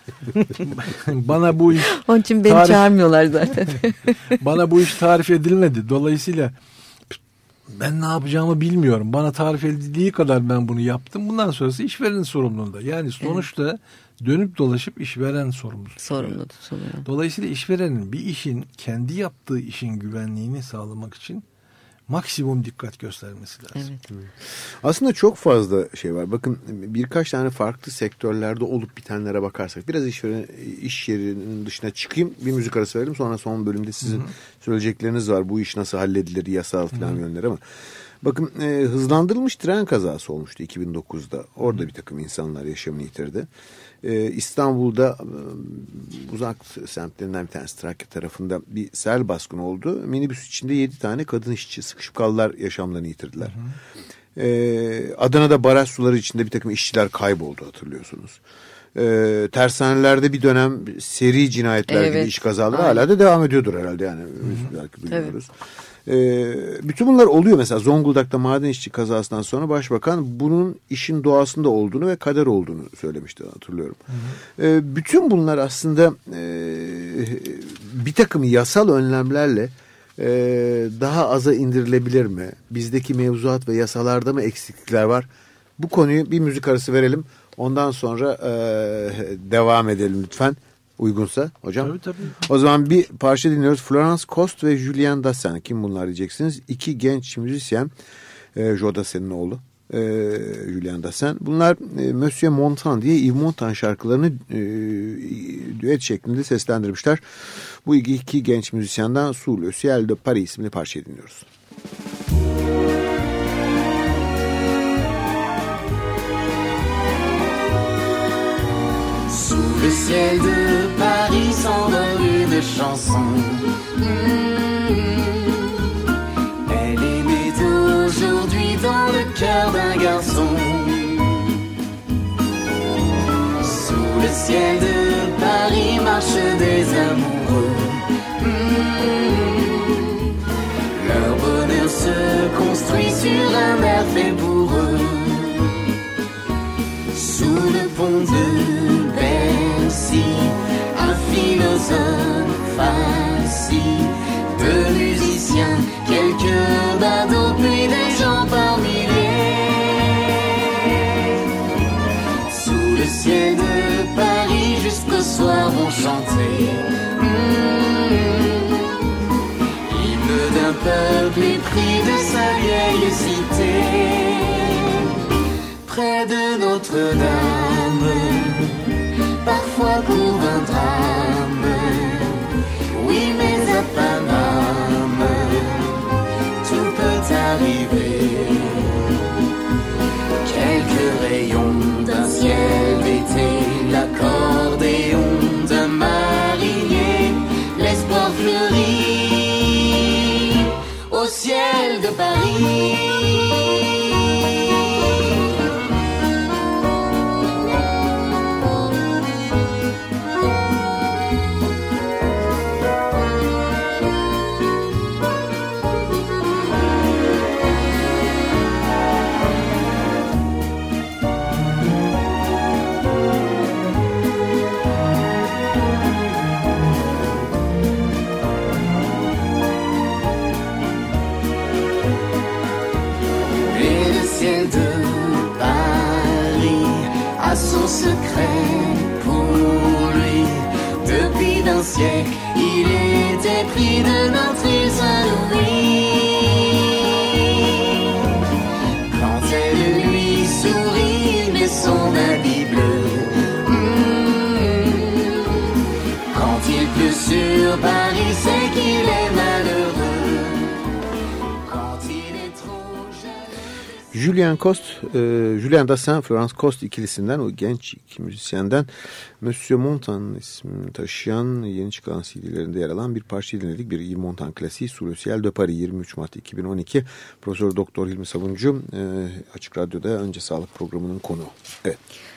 bana bu iş onun için beni çağırmıyorlar zaten. Bana bu iş tarif edilmedi. Dolayısıyla ben ne yapacağımı bilmiyorum. Bana tarif edildiği kadar ben bunu yaptım. Bundan sonrası işverenin sorumluluğunda. Yani sonuçta dönüp dolaşıp işveren sorumlu tutuluyor. Dolayısıyla işverenin bir işin, kendi yaptığı işin güvenliğini sağlamak için maksimum dikkat göstermesi lazım. Evet. Aslında çok fazla şey var. Bakın birkaç tane farklı sektörlerde olup bitenlere bakarsak biraz iş yerinin dışına çıkayım. Bir müzik arası verelim. Sonra son bölümde sizin söyleyecekleriniz var. Bu iş nasıl halledilir, yasal falan yönleri ama. Bakın hızlandırılmış tren kazası olmuştu 2009'da. Orada bir takım insanlar yaşamını yitirdi. İstanbul'da uzak semtlerinden bir tanesi Trakya tarafında bir sel baskını oldu. Minibüs içinde 7 tane kadın işçi sıkışıp kaldılar, yaşamlarını yitirdiler. Adana'da baraj suları içinde bir takım işçiler kayboldu, hatırlıyorsunuz. Tersanelerde bir dönem seri cinayetler gibi iş kazaları hala da devam ediyordur herhalde yani. Belki duyuyoruz. Bütün bunlar oluyor. Mesela Zonguldak'ta maden işçi kazasından sonra başbakan bunun işin doğasında olduğunu ve kader olduğunu söylemişti, hatırlıyorum. Bütün bunlar aslında bir takım yasal önlemlerle daha aza indirilebilir mi? Bizdeki mevzuat ve yasalarda mı eksiklikler var? Bu konuyu bir müzik arası verelim. Ondan sonra devam edelim lütfen. Uygunsa hocam. Tabii. O zaman bir parça dinliyoruz. Florence Coste ve Julien Dassin. Kim bunlar diyeceksiniz? İki genç müzisyen. Joe Dassin'in oğlu. Julien Dassin. Bunlar Monsieur Montand diye Yves Montand şarkılarını düet şeklinde seslendirmişler. Bu iki genç müzisyenden Sous le ciel de Paris isimli parçayı dinliyoruz. Sous le ciel de Paris s'envole une chanson. Elle est née d'aujourd'hui dans le cœur d'un garçon. Sous le ciel de Paris marchent des amoureux. Leur bonheur se construit sur un air fait pour eux. Sous le pont de Bercy, un philosophe assis, deux musiciens, quelques badauds, puis des gens par milliers. Sous le ciel de Paris, jusqu'au soir vont chanter hymne d'un peuple épris de sa vieille cité. Près de Notre-Dame, parfois court un drame. Oui, mais à Paname, tout peut arriver. Quelques rayons d'un ciel d'été, l'accordéon d'un marinier, l'espoir fleurit au ciel de Paris. Secret pour lui, depuis d'un siècle, il était pris de notre île Saint-Louis. Quand elle lui sourit, met son habit bleu. Quand il pleut sur Paris, c'est qu'il est malheureux. Quand il est trop jeune. Julien Dassin, Florence Coste ikilisinden, o genç iki müzisyenden Monsieur Montand ismini taşıyan yeni çıkan CD'lerinde yer alan bir parça dinledik. Bir Yves Montand klasiği Sous le ciel de Paris, 23 Mart 2012. Profesör Doktor Hilmi Savuncu Açık Radyo'da Önce Sağlık programının konuğu. Evet.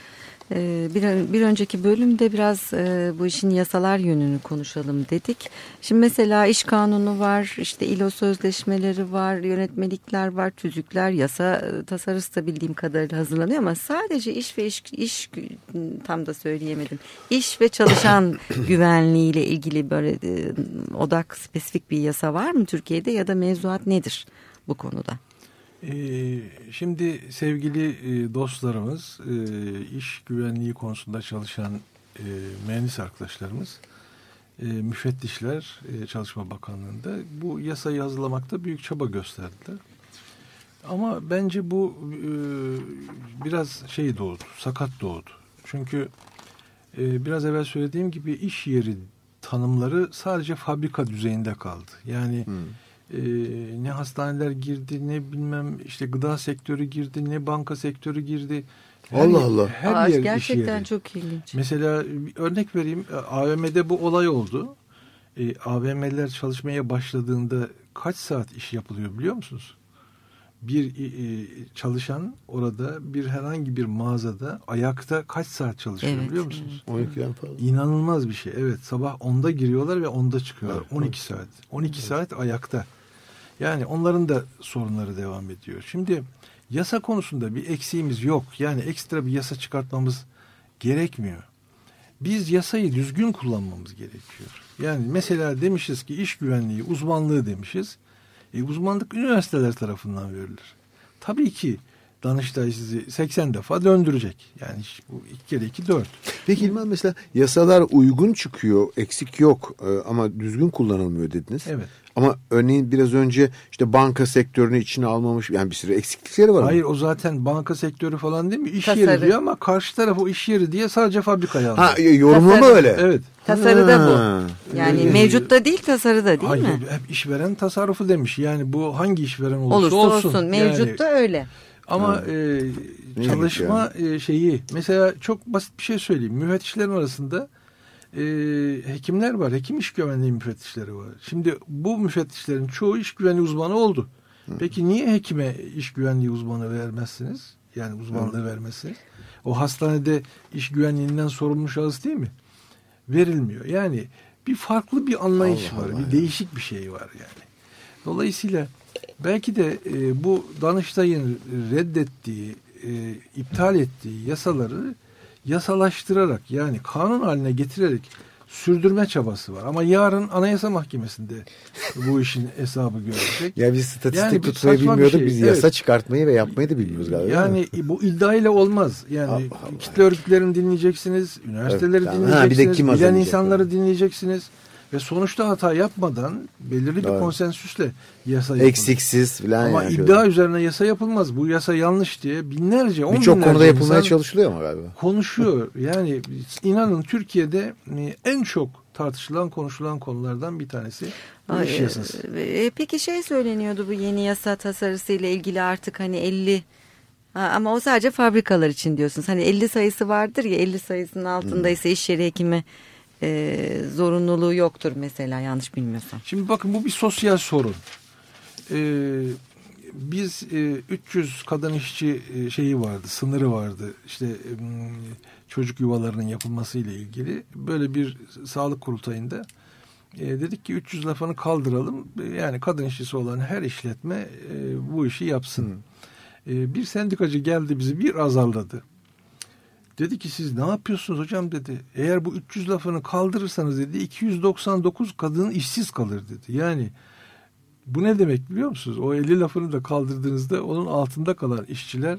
Bir önceki bölümde biraz bu işin yasalar yönünü konuşalım dedik. Şimdi mesela iş kanunu var, işte ILO sözleşmeleri var, yönetmelikler var, tüzükler, yasa tasarısı da bildiğim kadarıyla hazırlanıyor ama sadece iş tam da söyleyemedim. İş ve çalışan güvenliğiyle ilgili böyle odak spesifik bir yasa var mı Türkiye'de ya da mevzuat nedir bu konuda? Şimdi sevgili dostlarımız, iş güvenliği konusunda çalışan mühendis arkadaşlarımız, müfettişler Çalışma Bakanlığı'nda bu yasayı hazırlamakta büyük çaba gösterdiler. Ama bence bu biraz sakat doğdu. Çünkü biraz evvel söylediğim gibi iş yeri tanımları sadece fabrika düzeyinde kaldı. Yani ne hastaneler girdi, ne bilmem işte gıda sektörü girdi, ne banka sektörü girdi. Allah. Her yer gerçekten iş yeri. çok ilginç. Mesela örnek vereyim, AVM'de bu olay oldu. AVM'ler çalışmaya başladığında kaç saat iş yapılıyor biliyor musunuz? Bir çalışan orada herhangi bir mağazada ayakta kaç saat çalışıyor biliyor musunuz? 12'den fazla. İnanılmaz bir şey. Evet, sabah 10'da giriyorlar ve 10'da çıkıyorlar. Evet, 12 saat. 12 saat ayakta. Yani onların da sorunları devam ediyor. Şimdi yasa konusunda bir eksiğimiz yok. Yani ekstra bir yasa çıkartmamız gerekmiyor. Biz yasayı düzgün kullanmamız gerekiyor. Yani mesela demişiz ki iş güvenliği uzmanlığı demişiz. Uzmanlık üniversiteler tarafından verilir. Tabii ki Danıştay sizi 80 defa döndürecek. Yani bu 2 kere 2 4. Peki İlman, mesela yasalar uygun çıkıyor, eksik yok ama düzgün kullanılmıyor dediniz. Evet. Ama örneğin biraz önce işte banka sektörünü içine almamış, yani bir sürü eksiklikleri var. Hayır, o zaten banka sektörü falan değil mi? İş Tasarı. yeri diyor ama karşı taraf o iş yeri diye sadece fabrikayı alıyor. Ha, yorumlama Tasarı. öyle. Evet. Tasarıda Ha. bu. Yani mevcutta değil, tasarıda değil Hayır, mi? hep işveren tasarrufu demiş. Yani bu hangi işveren olursa Olursa olsun. olsun. Mevcutta öyle. Ama Neymiş çalışma şeyi, mesela çok basit bir şey söyleyeyim. Müfettişlerin arasında hekimler var. Hekim iş güvenliği müfettişleri var. Şimdi bu müfettişlerin çoğu iş güvenliği uzmanı oldu. Peki niye hekime iş güvenliği uzmanı vermezsiniz? Yani uzmanlığı vermezsiniz. O hastanede iş güvenliğinden sorumlu şahıs değil mi? Verilmiyor. Yani bir farklı bir anlayış Allah var. Allah Bir değişik bir şey var yani. Dolayısıyla belki de bu Danıştay'ın reddettiği, iptal ettiği yasaları yasalaştırarak, yani kanun haline getirerek sürdürme çabası var. Ama yarın Anayasa Mahkemesi'nde bu işin hesabı görecek. Ya biz statistik Yani bu tutmayı saçma bir bilmiyorduk. şey. Biz Evet. yasa çıkartmayı ve yapmayı da bilmiyoruz galiba. Yani bu iddiayla olmaz. Yani Allah Allah. kitle örgütlerini dinleyeceksiniz, üniversiteleri Evet, tamam. dinleyeceksiniz, Ha, bir de kim bilen hazırlayacak insanları yani? dinleyeceksiniz. Ve sonuçta hata yapmadan belirli bir Doğru. konsensüsle yasa yapılır. Eksiksiz falan. Ama yani iddia üzerine yasa yapılmaz. Bu yasa yanlış diye binlerce, on birçok binlerce konuda yapılmaya insan çalışılıyor ama galiba. konuşuyor. Yani inanın Türkiye'de en çok tartışılan, konuşulan konulardan bir tanesi bu iş yasası. Peki şey söyleniyordu, bu yeni yasa tasarısı ile ilgili artık hani 50 ama o sadece fabrikalar için diyorsunuz. Hani 50 sayısı vardır ya, 50 sayısının altında ise iş yeri hekimi zorunluluğu yoktur mesela, yanlış bilmiyorsam. Şimdi bakın, bu bir sosyal sorun. Biz 300 kadın işçi şeyi vardı, sınırı vardı. İşte çocuk yuvalarının yapılması ile ilgili böyle bir sağlık kurultayında dedik ki 300 lafını kaldıralım. Yani kadın işçisi olan her işletme bu işi yapsın. Bir sendikacı geldi, bizi bir azarladı. Dedi ki siz ne yapıyorsunuz hocam dedi. Eğer bu 300 lafını kaldırırsanız dedi 299 kadın işsiz kalır dedi. Yani bu ne demek biliyor musunuz? O 50 lafını da kaldırdığınızda onun altında kalan işçiler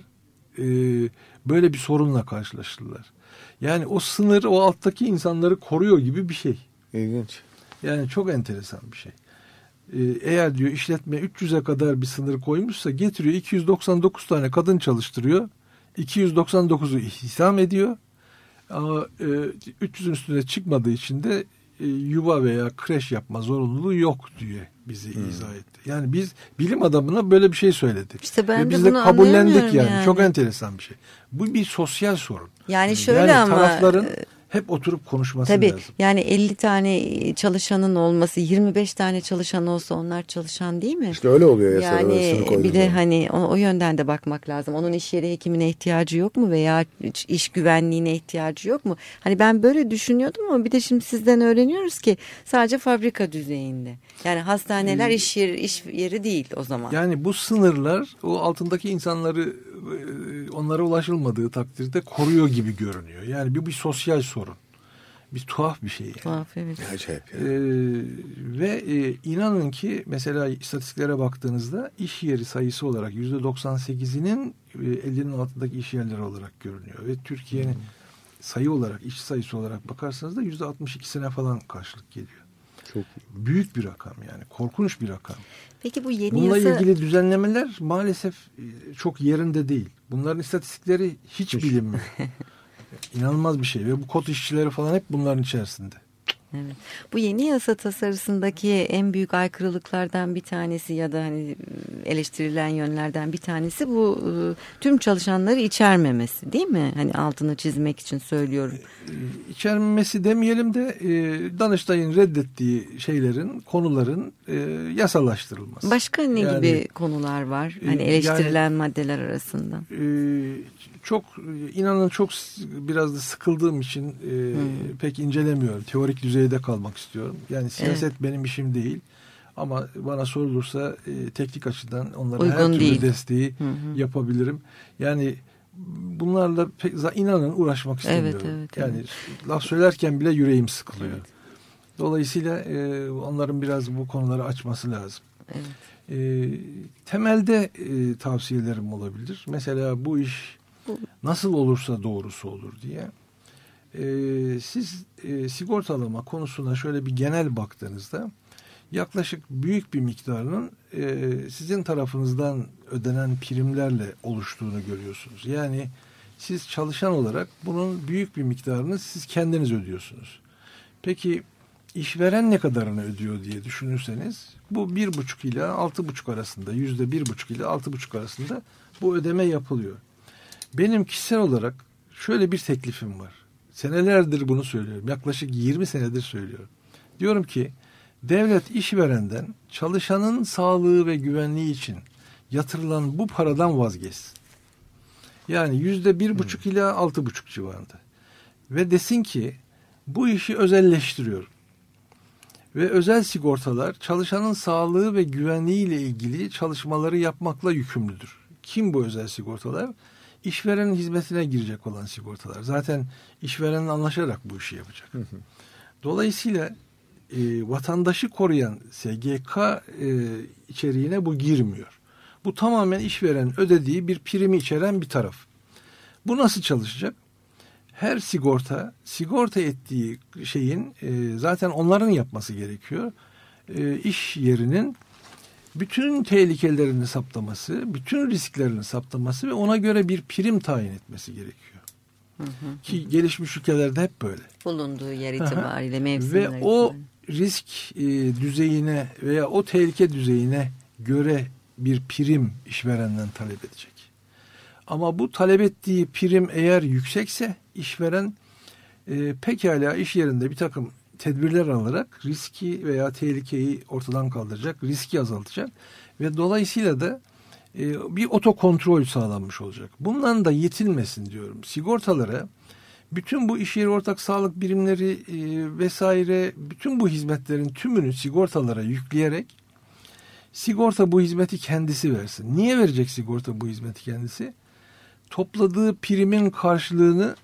böyle bir sorunla karşılaştılar. Yani o sınır o alttaki insanları koruyor gibi bir şey. İlginç. Yani çok enteresan bir şey. Eğer diyor işletme 300'e kadar bir sınır koymuşsa getiriyor 299 tane kadın çalıştırıyor. 299'u istihdam ediyor. Ama 300'ün üstüne çıkmadığı için de yuva veya kreş yapma zorunluluğu yok diye bizi izah etti. Yani biz bilim adamına böyle bir şey söyledi. İşte ben ve de biz de bunu kabullendik anlayamıyorum yani. Çok enteresan bir şey. Bu bir sosyal sorun. Yani şöyle yani ama tarafların hep oturup konuşması tabii lazım. yani 50 tane çalışanın olması, 25 tane çalışan olsa onlar çalışan değil mi? İşte öyle oluyor yasada. Yani bir de hani o yönden de bakmak lazım. Onun iş yeri hekimine ihtiyacı yok mu veya iş güvenliğine ihtiyacı yok mu? Hani ben böyle düşünüyordum ama bir de şimdi sizden öğreniyoruz ki sadece fabrika düzeyinde. Yani hastaneler iş yeri değil o zaman. Yani bu sınırlar o altındaki insanları onlara ulaşılmadığı takdirde koruyor gibi görünüyor. Yani bir sosyal sorun. Bir tuhaf bir şey yani. Tuhaf, evet. Acayip. Ve inanın ki mesela istatistiklere baktığınızda iş yeri sayısı olarak %98'inin 50'nin altındaki iş yerleri olarak görünüyor. Ve Türkiye'nin sayı olarak, iş sayısı olarak bakarsanız da %62'sine falan karşılık geliyor. Çok büyük bir rakam yani. Korkunç bir rakam. Peki bu yeni Bununla yasa... ilgili düzenlemeler maalesef çok yerinde değil. Bunların istatistikleri hiç bilinmiyor. İnanılmaz bir şey ve bu kod işçileri falan hep bunların içerisinde. Evet. Bu yeni yasa tasarısındaki en büyük aykırılıklardan bir tanesi ya da hani eleştirilen yönlerden bir tanesi bu tüm çalışanları içermemesi, değil mi? Hani altını çizmek için söylüyorum. İçermemesi demeyelim de Danıştay'ın reddettiği şeylerin, konuların yasalaştırılması. Başka ne yani, gibi konular var? Hani eleştirilen maddeler arasında. Çok inanın çok biraz da sıkıldığım için pek incelemiyorum. Teorik düzeyde kalmak istiyorum. Yani siyaset benim işim değil. Ama bana sorulursa teknik açıdan onlara uygun her türlü değil. Desteği yapabilirim. Yani bunlarla pek inanın uğraşmak istemiyorum. Evet. Yani laf söylerken bile yüreğim sıkılıyor. Evet. Dolayısıyla onların biraz bu konuları açması lazım. Evet. Temelde tavsiyelerim olabilir. Mesela bu iş nasıl olursa doğrusu olur diye. Siz sigortalama konusuna şöyle bir genel baktığınızda yaklaşık büyük bir miktarının sizin tarafınızdan ödenen primlerle oluştuğunu görüyorsunuz. Yani siz çalışan olarak bunun büyük bir miktarını siz kendiniz ödüyorsunuz. Peki işveren ne kadarını ödüyor diye düşünürseniz bu 1,5 ile 6,5 arasında, %1,5 ile 6,5 arasında bu ödeme yapılıyor. Benim kişisel olarak şöyle bir teklifim var. Senelerdir bunu söylüyorum. Yaklaşık 20 senedir söylüyorum. Diyorum ki devlet işverenden çalışanın sağlığı ve güvenliği için yatırılan bu paradan vazgeçsin. Yani %1,5 ile 6,5 civarında. Ve desin ki bu işi özelleştiriyorum. Ve özel sigortalar çalışanın sağlığı ve güvenliği ile ilgili çalışmaları yapmakla yükümlüdür. Kim bu özel sigortalar? İşverenin hizmetine girecek olan sigortalar. Zaten işverenle anlaşarak bu işi yapacak. Dolayısıyla vatandaşı koruyan SGK içeriğine bu girmiyor. Bu tamamen işveren ödediği bir primi içeren bir taraf. Bu nasıl çalışacak? Her sigorta ettiği şeyin zaten onların yapması gerekiyor. İş yerinin bütün tehlikelerini saptaması, bütün risklerini saptaması ve ona göre bir prim tayin etmesi gerekiyor. Ki gelişmiş ülkelerde hep böyle. Bulunduğu yer itibariyle, mevsimler ve o itibariyle. risk düzeyine veya o tehlike düzeyine göre bir prim işverenden talep edecek. Ama bu talep ettiği prim eğer yüksekse işveren pekala iş yerinde bir takım tedbirler alarak riski veya tehlikeyi ortadan kaldıracak, riski azaltacak ve dolayısıyla da bir otokontrol sağlanmış olacak. Bundan da yetinmesin diyorum. Sigortalara bütün bu iş yeri ortak sağlık birimleri vesaire bütün bu hizmetlerin tümünü sigortalara yükleyerek sigorta bu hizmeti kendisi versin. Niye verecek sigorta bu hizmeti kendisi? Topladığı primin karşılığını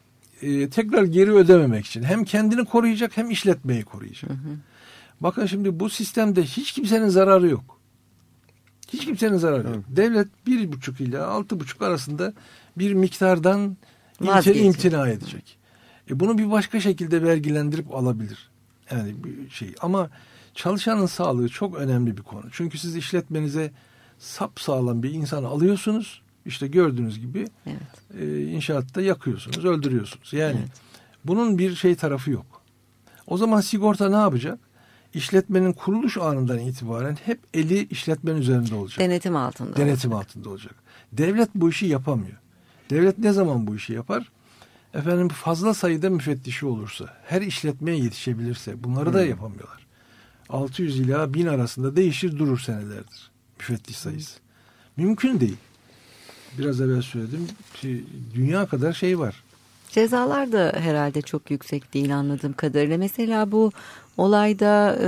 tekrar geri ödememek için. Hem kendini koruyacak hem işletmeyi koruyacak. Bakın şimdi bu sistemde hiç kimsenin zararı yok. Hiç kimsenin zararı yok. Devlet 1,5 ile 6,5 arasında bir miktardan imtina edecek. Bunu bir başka şekilde vergilendirip alabilir. Yani bir şey. Ama çalışanın sağlığı çok önemli bir konu. Çünkü siz işletmenize sapsağlam bir insanı alıyorsunuz. İşte gördüğünüz gibi inşaatta yakıyorsunuz, öldürüyorsunuz. Yani bunun bir şey tarafı yok. O zaman sigorta ne yapacak? İşletmenin kuruluş anından itibaren hep eli işletmenin üzerinde olacak. Denetim altında. Denetim altında olacak. Devlet bu işi yapamıyor. Devlet ne zaman bu işi yapar? Efendim fazla sayıda müfettişi olursa, her işletmeye yetişebilirse bunları da yapamıyorlar. 600 ila 1000 arasında değişir durur senelerdir müfettiş sayısı. Mümkün değil. Biraz evvel söyledim ki dünya kadar şey var. Cezalar da herhalde çok yüksek değil anladığım kadarıyla. Mesela bu olayda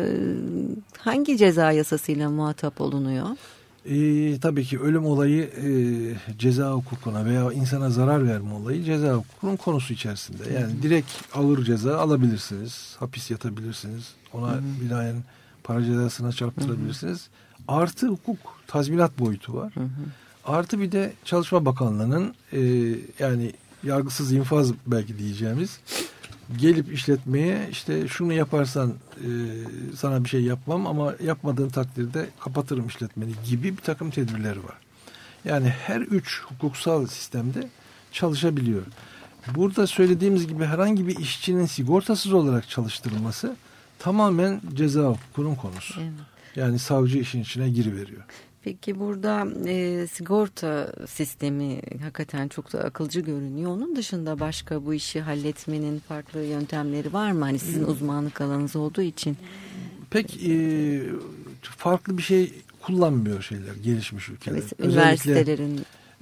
hangi ceza yasasıyla muhatap olunuyor? Tabii ki ölüm olayı ceza hukukuna veya insana zarar verme olayı ceza hukukunun konusu içerisinde. Yani direkt ağır ceza alabilirsiniz. Hapis yatabilirsiniz. Ona binaen para cezasına çarptırabilirsiniz. Artı hukuk tazminat boyutu var. Artı bir de Çalışma Bakanlığı'nın yani yargısız infaz belki diyeceğimiz gelip işletmeye işte şunu yaparsan sana bir şey yapmam ama yapmadığın takdirde kapatırım işletmeni gibi bir takım tedbirleri var. Yani her üç hukuksal sistemde çalışabiliyor. Burada söylediğimiz gibi herhangi bir işçinin sigortasız olarak çalıştırılması tamamen ceza hukukunun konusu. Evet. Yani savcı işin içine giriveriyor. Peki burada sigorta sistemi hakikaten çok da akılcı görünüyor. Onun dışında başka bu işi halletmenin farklı yöntemleri var mı? Hani sizin uzmanlık alanınız olduğu için. Pek farklı bir şey kullanmıyor şeyler gelişmiş ülkeler. Üniversitelerin.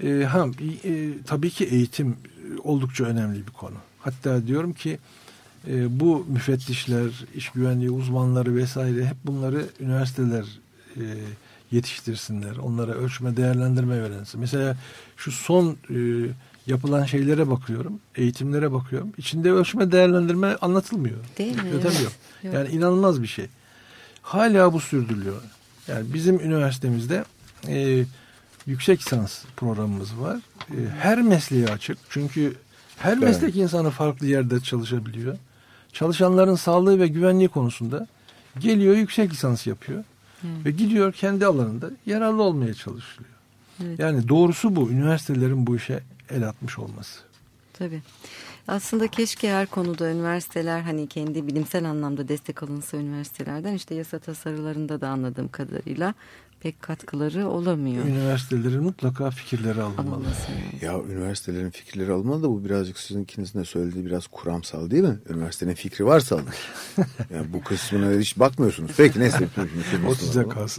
Tabii ki eğitim oldukça önemli bir konu. Hatta diyorum ki bu müfettişler, iş güvenliği uzmanları vesaire hep bunları üniversiteler yetiştirsinler. Onlara ölçme, değerlendirme öğrensin. Mesela şu son yapılan şeylere bakıyorum. Eğitimlere bakıyorum. İçinde ölçme, değerlendirme anlatılmıyor. Değil mi? Öğretemiyor. Evet. Yani inanılmaz bir şey. Hala bu sürdürülüyor. Yani bizim üniversitemizde yüksek lisans programımız var. Her mesleğe açık. Çünkü her meslek insanı farklı yerde çalışabiliyor. Çalışanların sağlığı ve güvenliği konusunda geliyor, yüksek lisans yapıyor. Ve gidiyor kendi alanında yararlı olmaya çalışıyor. Evet. Yani doğrusu bu. Üniversitelerin bu işe el atmış olması. Tabii. Aslında keşke her konuda üniversiteler hani kendi bilimsel anlamda destek alınsa üniversitelerden, işte yasa tasarılarında da anladığım kadarıyla pek katkıları olamıyor. Üniversitelerin mutlaka fikirleri alınmalı. Alınması. Ya üniversitelerin fikirleri alınmalı da bu birazcık sizin ikinizin de söylediği biraz kuramsal değil mi? Üniversitenin fikri varsa alın. Yani bu kısmına hiç bakmıyorsunuz. Peki neyse. O size kalsın.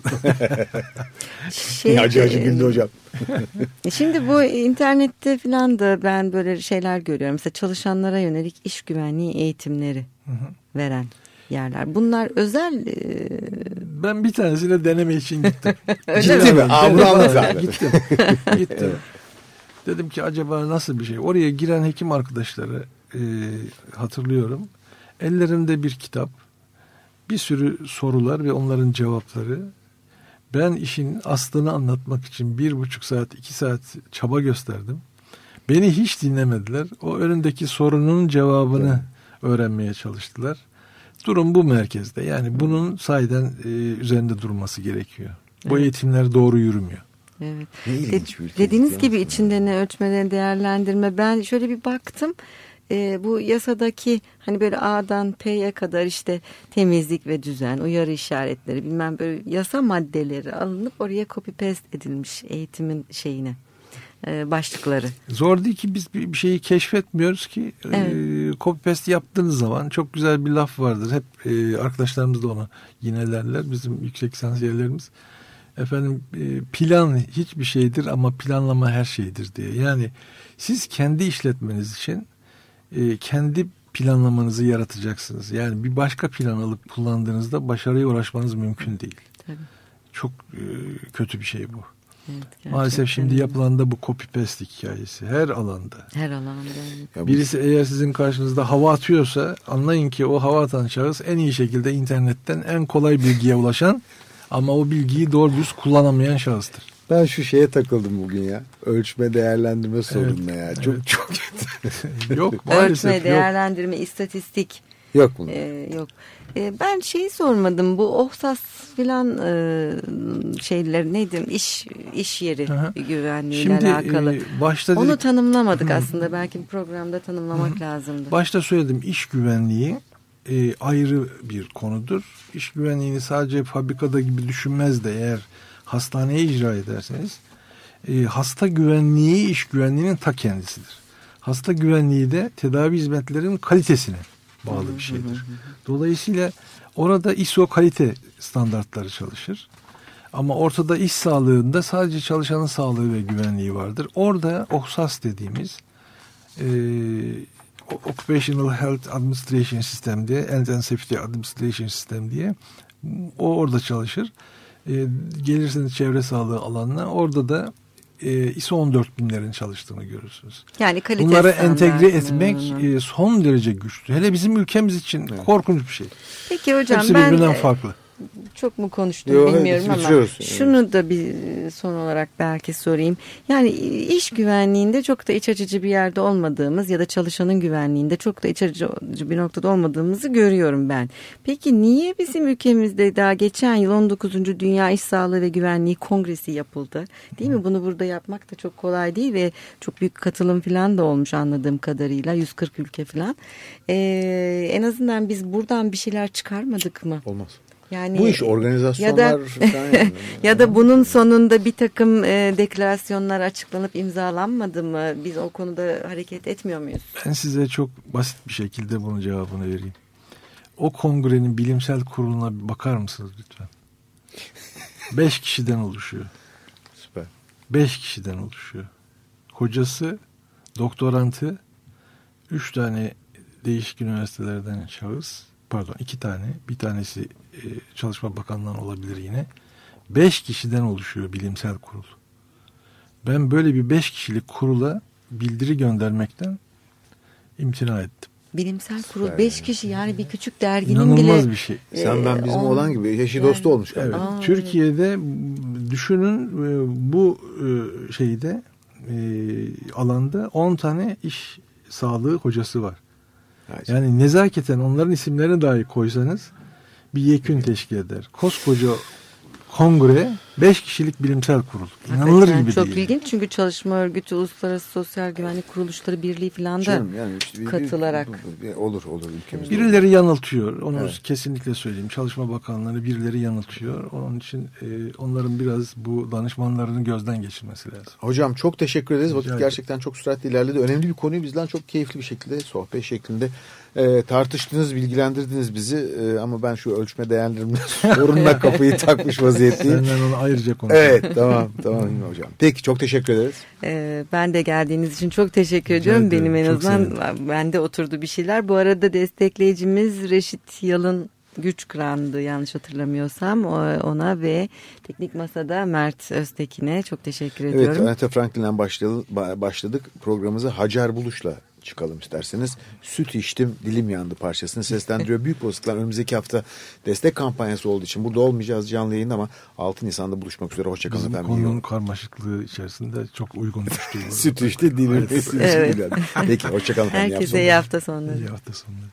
Acı güldü hocam. Şimdi bu internette falan da ben böyle şeyler görüyorum. Mesela çalışanlara yönelik iş güvenliği eğitimleri veren yerler. Bunlar özel... Ben bir tanesiyle deneme için gittim. Ciddi mi? Bunu anlat abi. Gittim. Dedim ki acaba nasıl bir şey? Oraya giren hekim arkadaşları hatırlıyorum. Ellerinde bir kitap, bir sürü sorular ve onların cevapları. Ben işin aslını anlatmak için 1,5 saat, 2 saat çaba gösterdim. Beni hiç dinlemediler. O önündeki sorunun cevabını öğrenmeye çalıştılar. Durum bu merkezde. Yani bunun sahiden üzerinde durması gerekiyor. Bu eğitimler doğru yürümüyor. Evet. İlginç bir ülke. Dediğiniz gibi içinde ne ölçme, değerlendirme. Ben şöyle bir baktım. Bu yasadaki hani böyle A'dan P'ye kadar işte temizlik ve düzen, uyarı işaretleri, bilmem böyle yasa maddeleri alınıp oraya copy paste edilmiş eğitimin şeyine. Başlıkları. Zor değil ki, biz bir şeyi keşfetmiyoruz ki. Evet. Copy paste yaptığınız zaman çok güzel bir laf vardır. Hep arkadaşlarımız da onu yinelerler. Bizim yüksek lisans yerlerimiz. Efendim plan hiçbir şeydir ama planlama her şeydir diye. Yani siz kendi işletmeniz için kendi planlamanızı yaratacaksınız. Yani bir başka plan alıp kullandığınızda başarıya ulaşmanız mümkün değil. Tabii. Çok kötü bir şey bu. Evet, maalesef şimdi yapılan da bu copy paste hikayesi. Her alanda. Her alanda. Ya Birisi eğer sizin karşınızda hava atıyorsa anlayın ki o hava atan şahıs en iyi şekilde internetten en kolay bilgiye ulaşan ama o bilgiyi doğru düz kullanamayan şahıstır. Ben şu şeye takıldım bugün ya. Ölçme değerlendirme sorununa ya. Çok evet. çok kötü. Yok maalesef Ölçme, yok. değerlendirme, istatistik. Yok bunun. Yok. Ben şeyi sormadım. Bu OHSAS filan şeyler neydi? İş yeri Aha. güvenliğiyle alakalı. Başta onu dedik, tanımlamadık aslında. Belki bir programda tanımlamak lazımdı. başta söyledim, iş güvenliği ayrı bir konudur. İş güvenliğini sadece fabrikada gibi düşünmez de eğer hastaneye icra ederseniz hasta güvenliği iş güvenliğinin ta kendisidir. Hasta güvenliği de tedavi hizmetlerinin kalitesine bağlı bir şeydir. Dolayısıyla orada ISO kalite standartları çalışır. Ama ortada iş sağlığında sadece çalışanın sağlığı ve güvenliği vardır. Orada OHSAS dediğimiz Occupational Health Administration System diye, Health and Safety Administration System diye o orada çalışır. Gelirseniz çevre sağlığı alanına, orada da ISO 14000'lerin çalıştığını görürsünüz. Yani kalite bunları entegre standartlarını. etmek son derece güçlü. Hele bizim ülkemiz için korkunç bir şey. Peki hocam, Hepsi ben birbirinden farklı. çok mu konuştum Yok, bilmiyorum hadi, ama bitiriyoruz. şunu da bir son olarak belki sorayım. Yani iş güvenliğinde çok da iç açıcı bir yerde olmadığımız ya da çalışanın güvenliğinde çok da iç açıcı bir noktada olmadığımızı görüyorum ben. Peki niye bizim ülkemizde daha geçen yıl 19. Dünya İş Sağlığı ve Güvenliği Kongresi yapıldı? Değil mi? Bunu burada yapmak da çok kolay değil ve çok büyük katılım falan da olmuş anladığım kadarıyla. 140 ülke falan. En azından biz buradan bir şeyler çıkarmadık mı? Olmaz. Yani Bu iş organizasyonlar falan yani. ya da bunun sonunda bir takım deklarasyonlar açıklanıp imzalanmadı mı? Biz o konuda hareket etmiyor muyuz? Ben size çok basit bir şekilde bunun cevabını vereyim. O kongrenin bilimsel kuruluna bir bakar mısınız lütfen? 5 kişiden oluşuyor. Süper. 5 kişiden oluşuyor. Hocası, doktorantı, 3 tane değişik üniversitelerden şahıs, pardon 2 tane, bir tanesi Çalışma Bakanlığı'ndan olabilir yine. 5 kişiden oluşuyor bilimsel kurul. Ben böyle bir 5 kişilik kurula bildiri göndermekten imtina ettim. Bilimsel kurul Süper 5 yani. kişi, yani bir küçük derginin İnanılmaz bile. bir şey. Sen ben bizim olan gibi eşi dostu olmuş Evet. galiba. Türkiye'de düşünün bu şeyde alanda 10 tane iş sağlığı hocası var. Evet. Yani nezaketen onların isimlerini dahi koysanız bir yekün teşkil eder. Koskoca kongre 5 kişilik bilimsel kurul. İnanılır Hakikaten gibi çok değil. ilginç, çünkü Çalışma Örgütü, Uluslararası Sosyal Güvenlik Kuruluşları Birliği falan da Canım, yani işte katılarak. olur ülkemizde. Birileri yanıltıyor. Onu Evet. kesinlikle söyleyeyim. Çalışma Bakanlığı'nı birileri yanıltıyor. Onun için onların biraz bu danışmanlarını gözden geçirmesi lazım. Hocam çok teşekkür ederiz. Vakit ederim. gerçekten çok süratli ilerledi. Önemli bir konuyu bizden çok keyifli bir şekilde, sohbet şeklinde tartıştınız, bilgilendirdiniz bizi. Ama ben şu ölçme değerlerimle sorunla kafayı takmış vaziyetteyim. Senden onu ayrıca konuşalım. Evet, tamam hocam. Peki, çok teşekkür ederiz. Ben de geldiğiniz için çok teşekkür Rica ediyorum. ederim, Benim en çok azından bende oturdu bir şeyler. Bu arada destekleyicimiz Reşit Yalın Güçkıran'dı yanlış hatırlamıyorsam. Ona ve Teknik Masa'da Mert Öztekin'e çok teşekkür ediyorum. Evet, Aretha Franklin'den başladık. Programımızı Hacer Buluş'la çıkalım isterseniz. Süt içtim, dilim yandı parçasını seslendiriyor. Büyük olasılıkla önümüzdeki hafta destek kampanyası olduğu için burada olmayacağız canlı yayında, ama 6 Nisan'da buluşmak üzere. Hoşçakalın Bizim efendim. konunun karmaşıklığı içerisinde çok uygun düştü. Süt içti, dilim Evet. Peki, hoşçakalın efendim. Herkese iyi hafta sonları. İyi hafta sonları.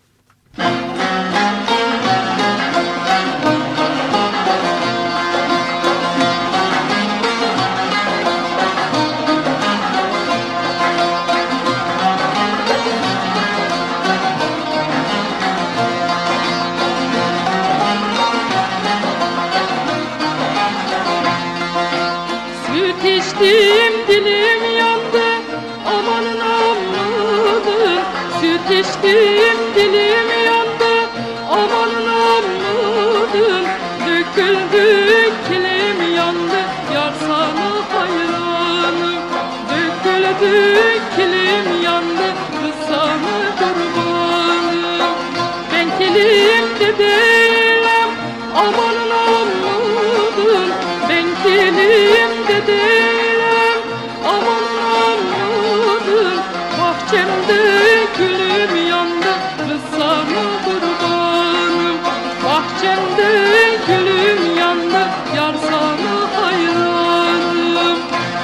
Süt içtim dilim yandı, amanın amanın. Süt içtim dilim yandı, amanın amanın. Döküldü kilim yandı, yar sana hayranım. Döküldü kilim yandı, kız sana kurbanım. Ben kilimde değilim, amanın amanın. Ben kilimde değilim, amanın amanın. Bahçemde gülüm yandı, kız sana kurbanım. Bahçemde gülüm yandı, yar sana hayranım.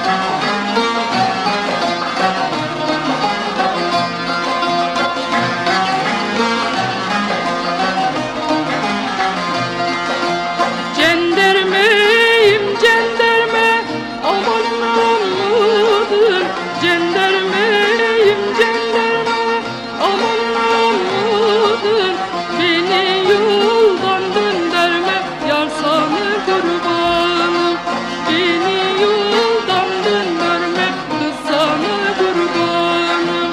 Cendermeyim cenderme, amanın amanın. Cendermeyim cenderme, amanın amanın. Beni yoldan döndürme, yar sana kurbanım. Beni yoldan döndürme, kız sana kurbanım.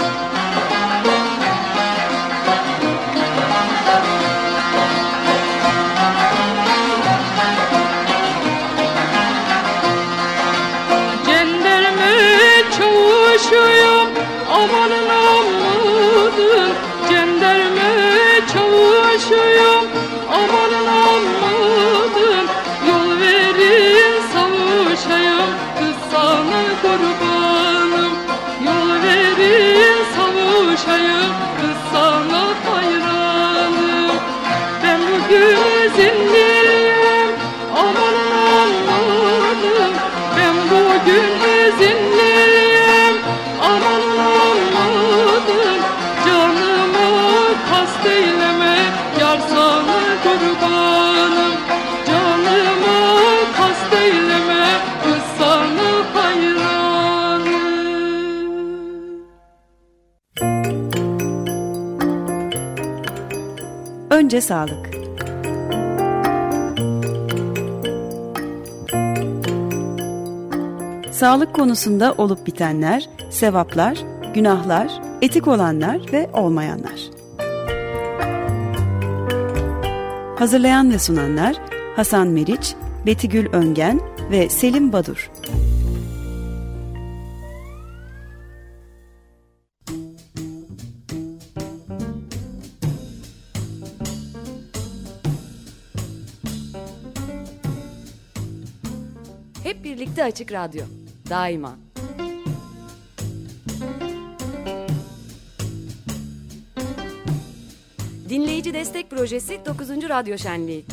Cenderme çavuşuyum, amanın amanın. Cenderme çavuşuyum, amanın amanın. Yol verin savuşayım, kız sana kurbanım. Yol verin savuşayım, kız sana hayranım. Ben bugün izinliyim, amanın amanın. Ben bugün izinliyim, amanın amanın. Canıma kast eyleme, yar sana kurbanım. Canıma kast eyleme, kız sana hayranım. Önce sağlık. Sağlık konusunda olup bitenler, sevaplar, günahlar, etik olanlar ve olmayanlar. Hazırlayan ve sunanlar Hasan Meriç, Betigül Öngen ve Selim Badur. Hep birlikte Açık Radyo. Daima. Dinleyici Destek Projesi 9. Radyo Şenliği.